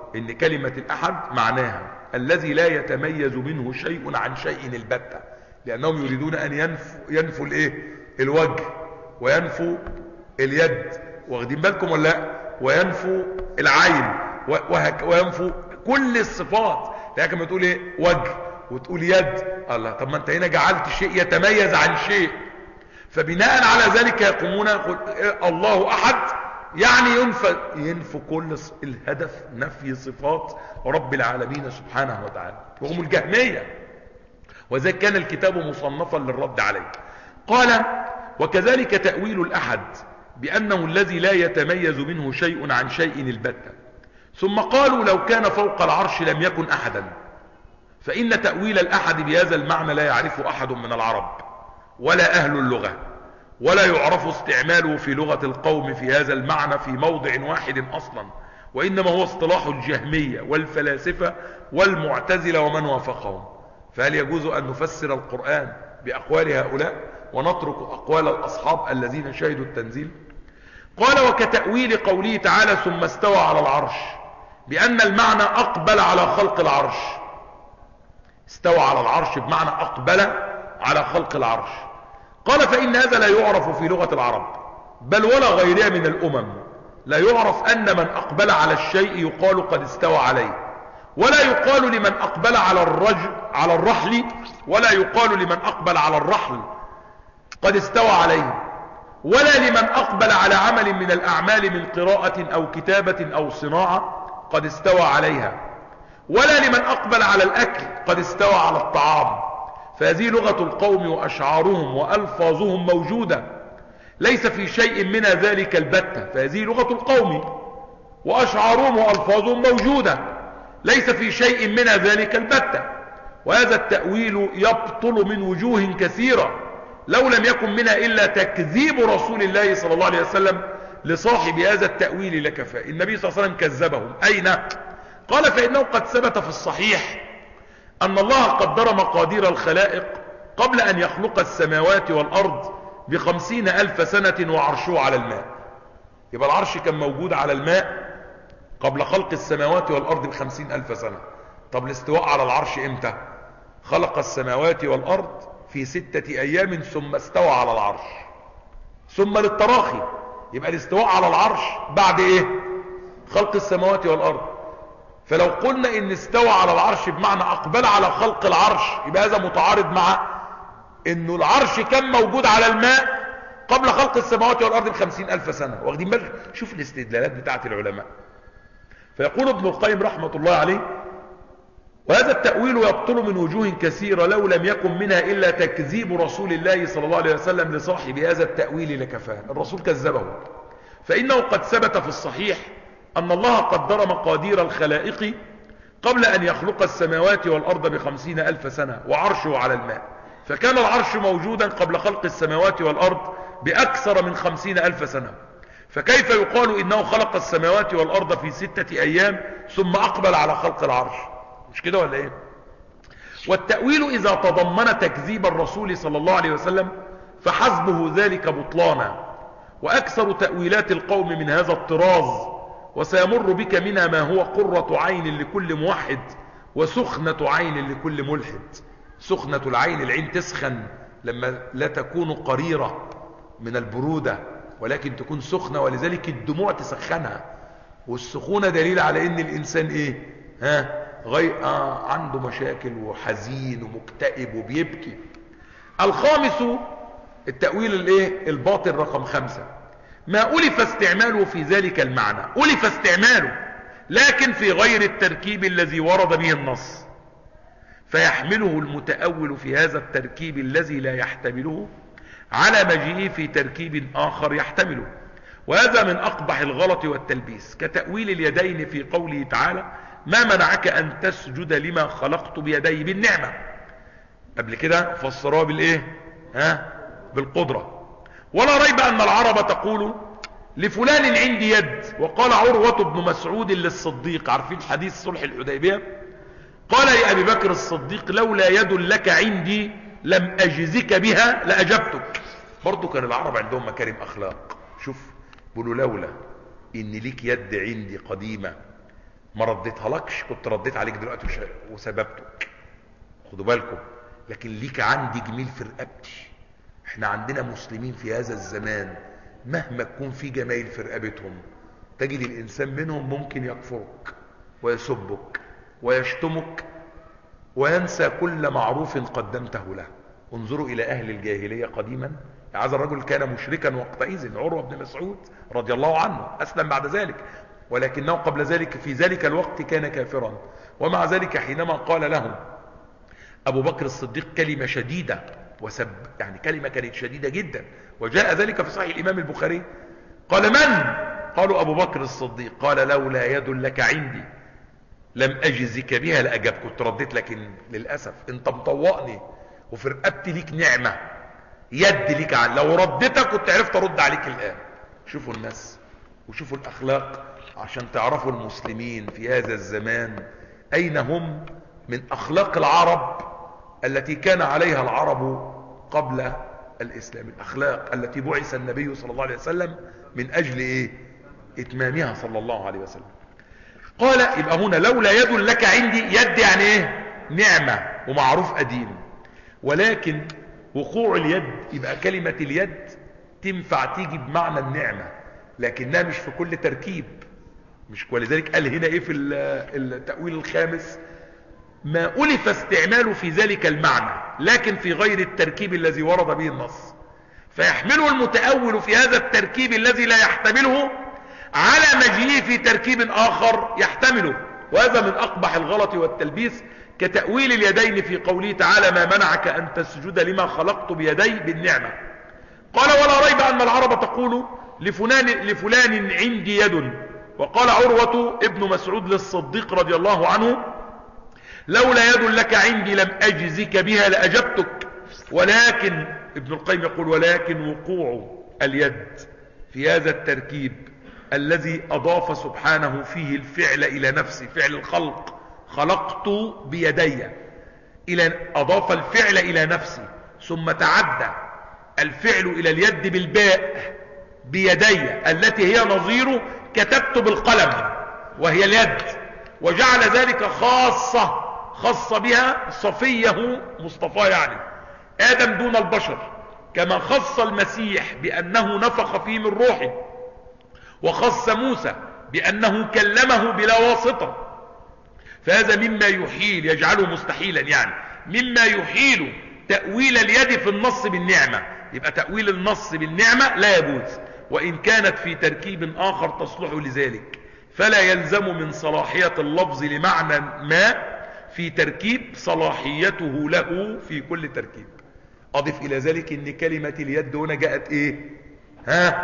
ان كلمة الاحد معناها الذي لا يتميز منه شيء عن شيء البتة، لانهم يريدون ان ينفوا, ينفوا الايه الوجه وينفوا اليد، واخدين بالكم ولا لا، وينفوا العين وينفوا كل الصفات. لكن ما تقول ايه وجه وتقول يد، الله، طب ما انت هنا جعلت شيء يتميز عن شيء. فبناء على ذلك يقومون الله احد يعني ينفى ينفوا كل الهدف نفي صفات رب العالمين سبحانه وتعالى، وهم الجهمية، وذلك كان الكتاب مصنفا للرد عليه. قال وكذلك تأويل الأحد بأنه الذي لا يتميز منه شيء عن شيء البتة. ثم قالوا لو كان فوق العرش لم يكن أحدا، فإن تأويل الأحد بهذا المعنى لا يعرف أحد من العرب ولا أهل اللغة، ولا يعرف استعماله في لغة القوم في هذا المعنى في موضع واحد أصلا، وإنما هو اصطلاح الجهمية والفلاسفة والمعتزلة ومن وافقهم. فهل يجوز أن نفسر القرآن بأقوال هؤلاء ونترك أقوال الأصحاب الذين شهدوا التنزيل؟ قال وكتأويل قوله تعالى ثم استوى على العرش بأن المعنى أقبل على خلق العرش. استوى على العرش بمعنى أقبل على خلق العرش. قال فإن هذا لا يعرف في لغة العرب بل ولا غيرها من الأمم، لا يعرف أن من أقبل على الشيء يقال قد استوى عليه، ولا يقال لمن أقبل على الرجل على الرحل ولا يقال لمن أقبل على الرحل قد استوى عليه، ولا لمن أقبل على عمل من الأعمال من قراءة أو كتابة أو صناعة قد استوى عليها، ولا لمن أقبل على الأكل قد استوى على الطعام. فهذه لغة القوم وأشعارهم وألفاظهم موجودة، ليس في شيء من ذلك البتة. فهذه لغة القوم وأشعارهم وألفاظهم موجودة، ليس في شيء من ذلك البتة. وهذا التأويل يبطل من وجوه كثيرة، لو لم يكن منها إلا تكذيب رسول الله صلى الله عليه وسلم لصاحب هذا التأويل لكفى. النبي صلى الله عليه وسلم كذبهم. أين؟ قال فإنه قد ثبت في الصحيح أن الله قدر مقادير الخلائق قبل أن يخلق السماوات والأرض بخمسين ألف سنة وعرشه على الماء. يبقى العرش كان موجود على الماء قبل خلق السماوات والأرض بخمسين ألف سنة. طب الاستواء على العرش امتى؟ خلق السماوات والأرض في ستة أيام ثم استوى على العرش، ثم للتراخي. يبقى الاستواء على العرش بعد ايه؟ خلق السماوات والأرض. فلو قلنا ان استوى على العرش بمعنى اقبل على خلق العرش، يبقى هذا متعارض مع انه العرش كان موجود على الماء قبل خلق السماوات والارض بخمسين الف سنة. واخدين بالك؟ شوف الاستدلالات بتاعت العلماء. فيقول ابن القيم رحمة الله عليه وهذا التأويل يبطل من وجوه كثيرة لو لم يكن منها إلا تكذيب رسول الله صلى الله عليه وسلم لصاحب هذا التأويل لكفاه. الرسول كذبه. فإنه قد ثبت في الصحيح أن الله قدر مقادير الخلائق قبل أن يخلق السماوات والأرض بخمسين ألف سنة وعرشه على الماء، فكان العرش موجودا قبل خلق السماوات والأرض بأكثر من خمسين ألف سنة. فكيف يقال إنه خلق السماوات والأرض في ستة أيام ثم أقبل على خلق العرش؟ مش كده ولا إيه؟ والتأويل إذا تضمن تكذيب الرسول صلى الله عليه وسلم فحسبه ذلك بطلانا. وأكثر تأويلات القوم من هذا الطراز، وسيمر بك منها ما هو قرة عين لكل موحد وسخنة عين لكل ملحد. سخنة العين، العين تسخن لما لا تكون قريرة من البرودة ولكن تكون سخنة، ولذلك الدموع تسخنها. والسخونة دليل على ان الانسان ايه؟ ها غي... آه عنده مشاكل وحزين ومكتئب وبيبكي. الخامس التأويل الايه الباطل رقم خمسة، ما ألف استعماله في ذلك المعنى. ألف استعماله لكن في غير التركيب الذي ورد به النص، فيحمله المتأول في هذا التركيب الذي لا يحتمله على مجيئه في تركيب آخر يحتمله. وهذا من أقبح الغلط والتلبيس، كتأويل اليدين في قوله تعالى ما منعك أن تسجد لما خلقت بيدي بالنعمة. قبل كده فسروها بالإيه؟ ها؟ بالقدرة. ولا ريب أن العرب تقول لفلان عندي يد. وقال عروة بن مسعود للصديق، عارفين حديث صلح الحديبية؟ قال يا أبي بكر الصديق لولا يد لك عندي لم أجزك بها لأجبتك. برضو كان العرب عندهم مكارم أخلاق. شوف بقولوا لولا إن ليك يد عندي قديمة ما رديتها لكش، كنت رديت عليك دلوقتي وسببتك، خدوا بالكم. لكن ليك عندي جميل في رقبتي. احنا عندنا مسلمين في هذا الزمان مهما تكون في جمايل في رقبتهم تجد الانسان منهم ممكن يكفرك ويسبك ويشتمك وينسى كل معروف قدمته له. انظروا الى اهل الجاهلية قديما. هذا الرجل كان مشركا وقتئذ، عروة بن مسعود رضي الله عنه، اسلم بعد ذلك، ولكنه قبل ذلك في ذلك الوقت كان كافرا. ومع ذلك حينما قال له ابو بكر الصديق كلمة شديدة وسب، يعني كلمة كانت شديدة جدا، وجاء ذلك في صحيح الامام البخاري، قال من؟ قالوا ابو بكر الصديق. قال لولا يد لك عندي لم اجزك بها لاجبت، كنت رديت، لكن للاسف انت مطوقني وفي رقبتي ليك نعمة، يد ليك عن، لو رديتك كنت عرفت ارد عليك الان. شوفوا الناس وشوفوا الاخلاق عشان تعرفوا المسلمين في هذا الزمان اين هم من اخلاق العرب التي كان عليها العرب قبل الاسلام، الاخلاق التي بعث النبي صلى الله عليه وسلم من اجل ايه؟ اتمامها صلى الله عليه وسلم. قال يبقى هنا لولا يد لك عندي، يد يعني ايه؟ نعمة ومعروف قديم. ولكن وقوع اليد، يبقى كلمة اليد تنفع تيجي بمعنى النعمة لكنها مش في كل تركيب، مش. ولذلك قال هنا ايه في التأويل الخامس؟ ما ألف استعماله في ذلك المعنى لكن في غير التركيب الذي ورد به النص، فيحمله المتأول في هذا التركيب الذي لا يحتمله على مجيئه في تركيب آخر يحتمله، وهذا من أقبح الغلط والتلبيس، كتأويل اليدين في قوله تعالى ما منعك أن تسجد لما خلقت بيدي بالنعمة. قال ولا ريب أن العرب تقول لفلان, لفلان عندي يد. وقال عروة ابن مسعود للصديق رضي الله عنه لولا يد لك عندي لم أجزك بها لأجبتك. ولكن ابن القيم يقول ولكن وقوع اليد في هذا التركيب الذي أضاف سبحانه فيه الفعل إلى نفسه، فعل الخلق، خلقت بيدي، إلى أضاف الفعل إلى نفسه، ثم تعدى الفعل إلى اليد بالباء بيدي التي هي نظير كتبت بالقلم وهي اليد، وجعل ذلك خاصة خص بها صفيه مصطفى يعني آدم دون البشر، كما خص المسيح بأنه نفخ فيه من روحه، وخص موسى بأنه كلمه بلا واسطة. فهذا مما يحيل، يجعله مستحيلا يعني، مما يحيل تأويل اليد في النص بالنعمة. يبقى تأويل النص بالنعمة لا يجوز، وإن كانت في تركيب آخر تصلح لذلك، فلا يلزم من صلاحية اللفظ لمعنى ما في تركيب صلاحيته له في كل تركيب. أضف إلى ذلك إن كلمة اليد هنا جاءت إيه؟ ها؟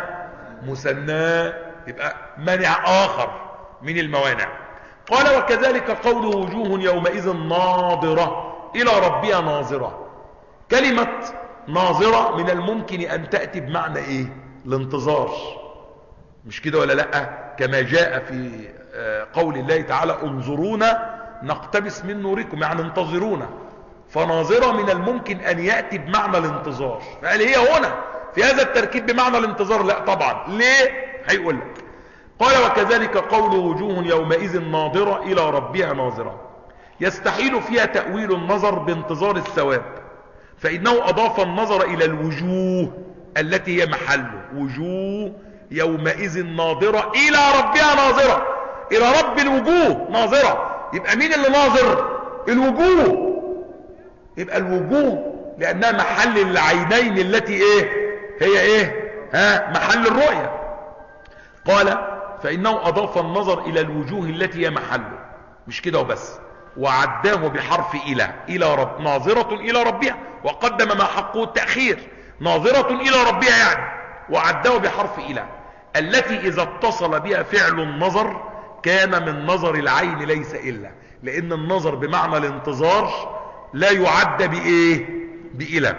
مثنى، يبقى منع آخر من الموانع. قال وكذلك قوله وجوه يومئذ ناظرة إلى ربها ناظرة. كلمة ناظرة من الممكن أن تأتي بمعنى إيه؟ الانتظار، مش كده ولا لأ؟ كما جاء في قول الله تعالى انظرونا نقتبس من نوركم، يعني انتظرونا. فناظرة من الممكن أن يأتي بمعنى الانتظار، فقال هي هنا في هذا التركيب بمعنى الانتظار؟ لا طبعا. ليه؟ هيقول لك. قال وكذلك قول وجوه يومئذ ناظرة إلى ربها ناظرة، يستحيل فيها تأويل النظر بانتظار الثواب، فإنه أضاف النظر إلى الوجوه التي هي محله. وجوه يومئذ ناظرة إلى ربها ناظرة، إلى رب الوجوه ناظرة. يبقى مين اللي ناظر؟ الوجوه. يبقى الوجوه لأنها محل العينين التي إيه؟ هي إيه؟ ها؟ محل الرؤية. قال فإنه أضاف النظر إلى الوجوه التي هي محله، مش كده وبس، وعداه بحرف إلى، إلى رب، ناظرة إلى ربها، وقدم ما حقه التأخير، ناظرة إلى ربها يعني، وعداه بحرف إلى التي إذا اتصل بها فعل النظر كان من نظر العين ليس إلا، لأن النظر بمعنى الانتظار لا يعد بإيه؟ بإلى.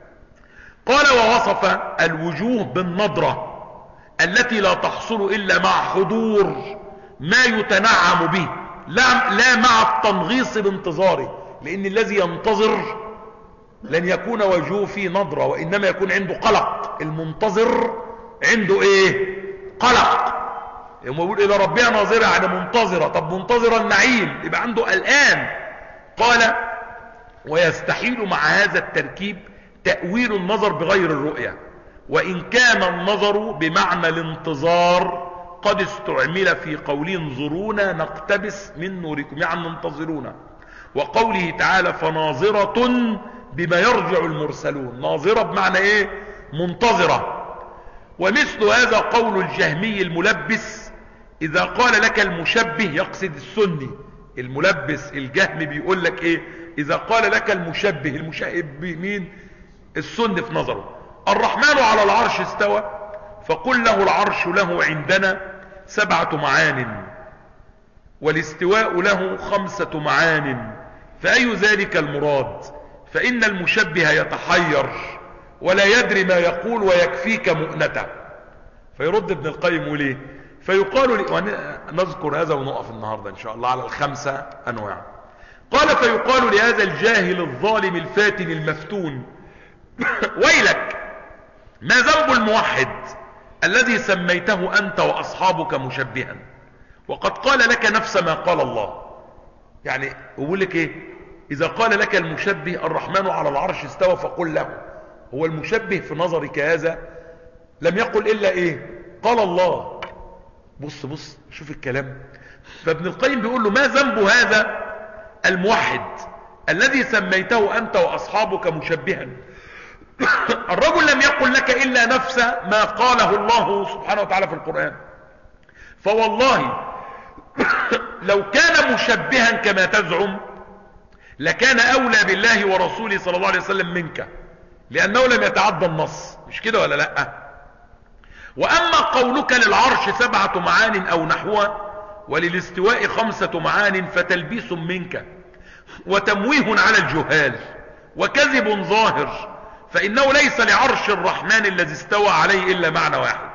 قال ووصف الوجوه بالنظرة التي لا تحصل إلا مع حضور ما يتنعم به، لا, لا مع التنغيص بانتظاره، لأن الذي ينتظر لن يكون وجهه فيه نظرة، وإنما يكون عنده قلق. المنتظر عنده إيه؟ قلق. يوم يقول إلى ربها ناظرة يعني منتظرة. طب منتظرة النعيم يبقى عنده الآن. قال ويستحيل مع هذا التركيب تأويل النظر بغير الرؤية، وإن كان النظر بمعنى الانتظار قد استعمل في قوله انظرونا نقتبس من نوركم، يعني انتظرونا. وقوله تعالى فناظرة بما يرجع المرسلون، ناظرة بمعنى ايه؟ منتظرة. ومثل هذا قول الجهمي الملبس اذا قال لك المشبه، يقصد السني الملبس الجهمي بيقول لك ايه؟ اذا قال لك المشبه، المشبه مين؟ السني في نظره. الرحمن على العرش استوى فقل له العرش له عندنا سبعة معان والاستواء له خمسة معان، فأي ذلك المراد؟ فإن المشبه يتحير ولا يدري ما يقول ويكفيك مؤنته. فيرد ابن القيم ليه؟ فيقال لي، نذكر هذا ونقف النهاردة إن شاء الله على الخمسة أنواع. قال فيقال لهذا الجاهل الظالم الفاتن المفتون ويلك، ما ذنب الموحد الذي سميته أنت وأصحابك مشبها وقد قال لك نفس ما قال الله؟ يعني يقول لك ايه؟ اذا قال لك المشبه الرحمن على العرش استوى فقل له، هو المشبه في نظرك هذا لم يقل الا ايه؟ قال الله. بص بص شوف الكلام. فابن القيم بيقول له ما ذنب هذا الموحد الذي سميته انت واصحابك مشبها؟ الرجل لم يقل لك الا نفس ما قاله الله سبحانه وتعالى في القرآن. فوالله لو كان مشبها كما تزعم لكان اولى بالله ورسوله صلى الله عليه وسلم منك، لانه لم يتعدى النص، مش كده ولا لا؟ واما قولك للعرش سبعة معان او نحوها وللاستواء خمسة معان فتلبيس منك وتمويه على الجهال وكذب ظاهر، فانه ليس لعرش الرحمن الذي استوى عليه الا معنى واحد،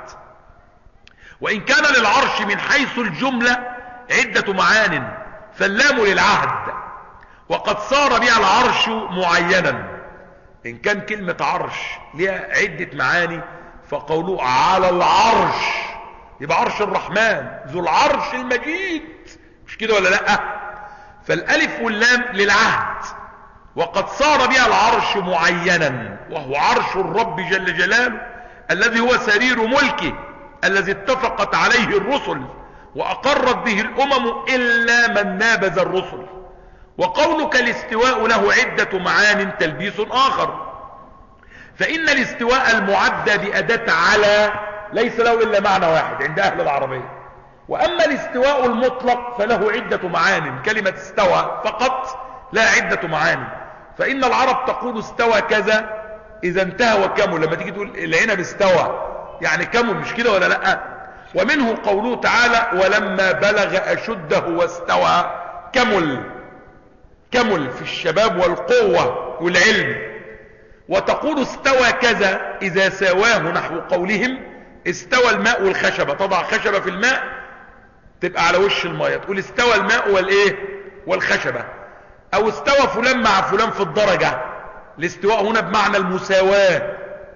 وان كان للعرش من حيث الجملة عدة معان فاللام للعهد وقد صار بها العرش معينا. ان كان كلمة عرش لها عدة معاني فقوله على العرش يبقى عرش الرحمن ذو العرش المجيد، مش كده ولا لا؟ فالالف واللام للعهد وقد صار بها العرش معينا، وهو عرش الرب جل جلاله الذي هو سرير ملكه الذي اتفقت عليه الرسل واقرت به الامم الا من نابذ الرسل. وقولك الاستواء له عدة معان تلبيس اخر، فان الاستواء المعدى بأداة على ليس له الا معنى واحد عند اهل العربية، واما الاستواء المطلق فله عدة معان، كلمة استوى فقط لا عدة معاني. فان العرب تقول استوى كذا اذا انتهى وكمل، لما تيجي تقول العنب استوى يعني كمل، مش كده ولا لا؟ ومنه قوله تعالى ولما بلغ اشده واستوى، كمل كمل في الشباب والقوة والعلم. وتقول استوى كذا اذا سواه، نحو قولهم استوى الماء والخشبة، تضع خشبة في الماء تبقى على وش الماء، تقول استوى الماء والايه والخشبة. او استوى فلان مع فلان في الدرجة، الاستواء هنا بمعنى المساواة.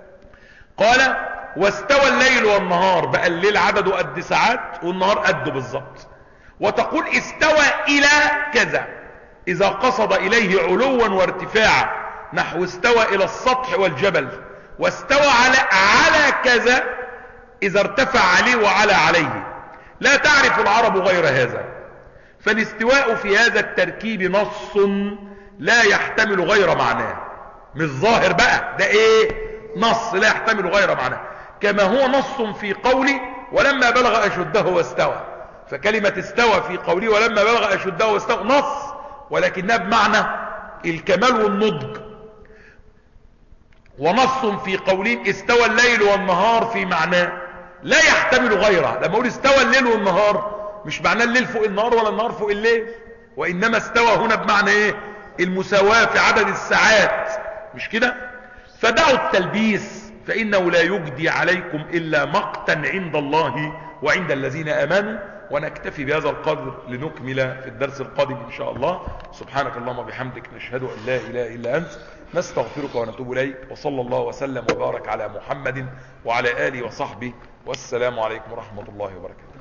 قال واستوى الليل والنهار، بقى الليل عدده قد ساعات والنهار قده بالظبط. وتقول استوى الى كذا اذا قصد اليه علوا وارتفاعا، نحو استوى الى السطح والجبل. واستوى على على كذا اذا ارتفع عليه وعلى عليه. لا تعرف العرب غير هذا. فالاستواء في هذا التركيب نص لا يحتمل غير معناه، مش ظاهر بقى، ده ايه؟ نص لا يحتمل غير معناه، كما هو نص في قولي ولما بلغ اشده واستوى. فكلمة استوى في قولي ولما بلغ اشده واستوى نص، ولكنها بمعنى الكمال والنضج. ونص في قولي استوى الليل والنهار في معناه لا يحتمل غيره. لما اقول استوى الليل والنهار مش معناه الليل فوق النهار ولا النهار فوق الليل، وانما استوى هنا بمعنى ايه؟ المساواة في عدد الساعات، مش كده؟ فدعوا التلبيس فانه لا يجدي عليكم الا مقتا عند الله وعند الذين امنوا. ونكتفي بهذا القدر لنكمل في الدرس القادم ان شاء الله. سبحانك اللهم وبحمدك نشهد ان لا اله الا انت نستغفرك ونتوب اليك، وصلى الله وسلم وبارك على محمد وعلى اله وصحبه، والسلام عليكم ورحمة الله وبركاته.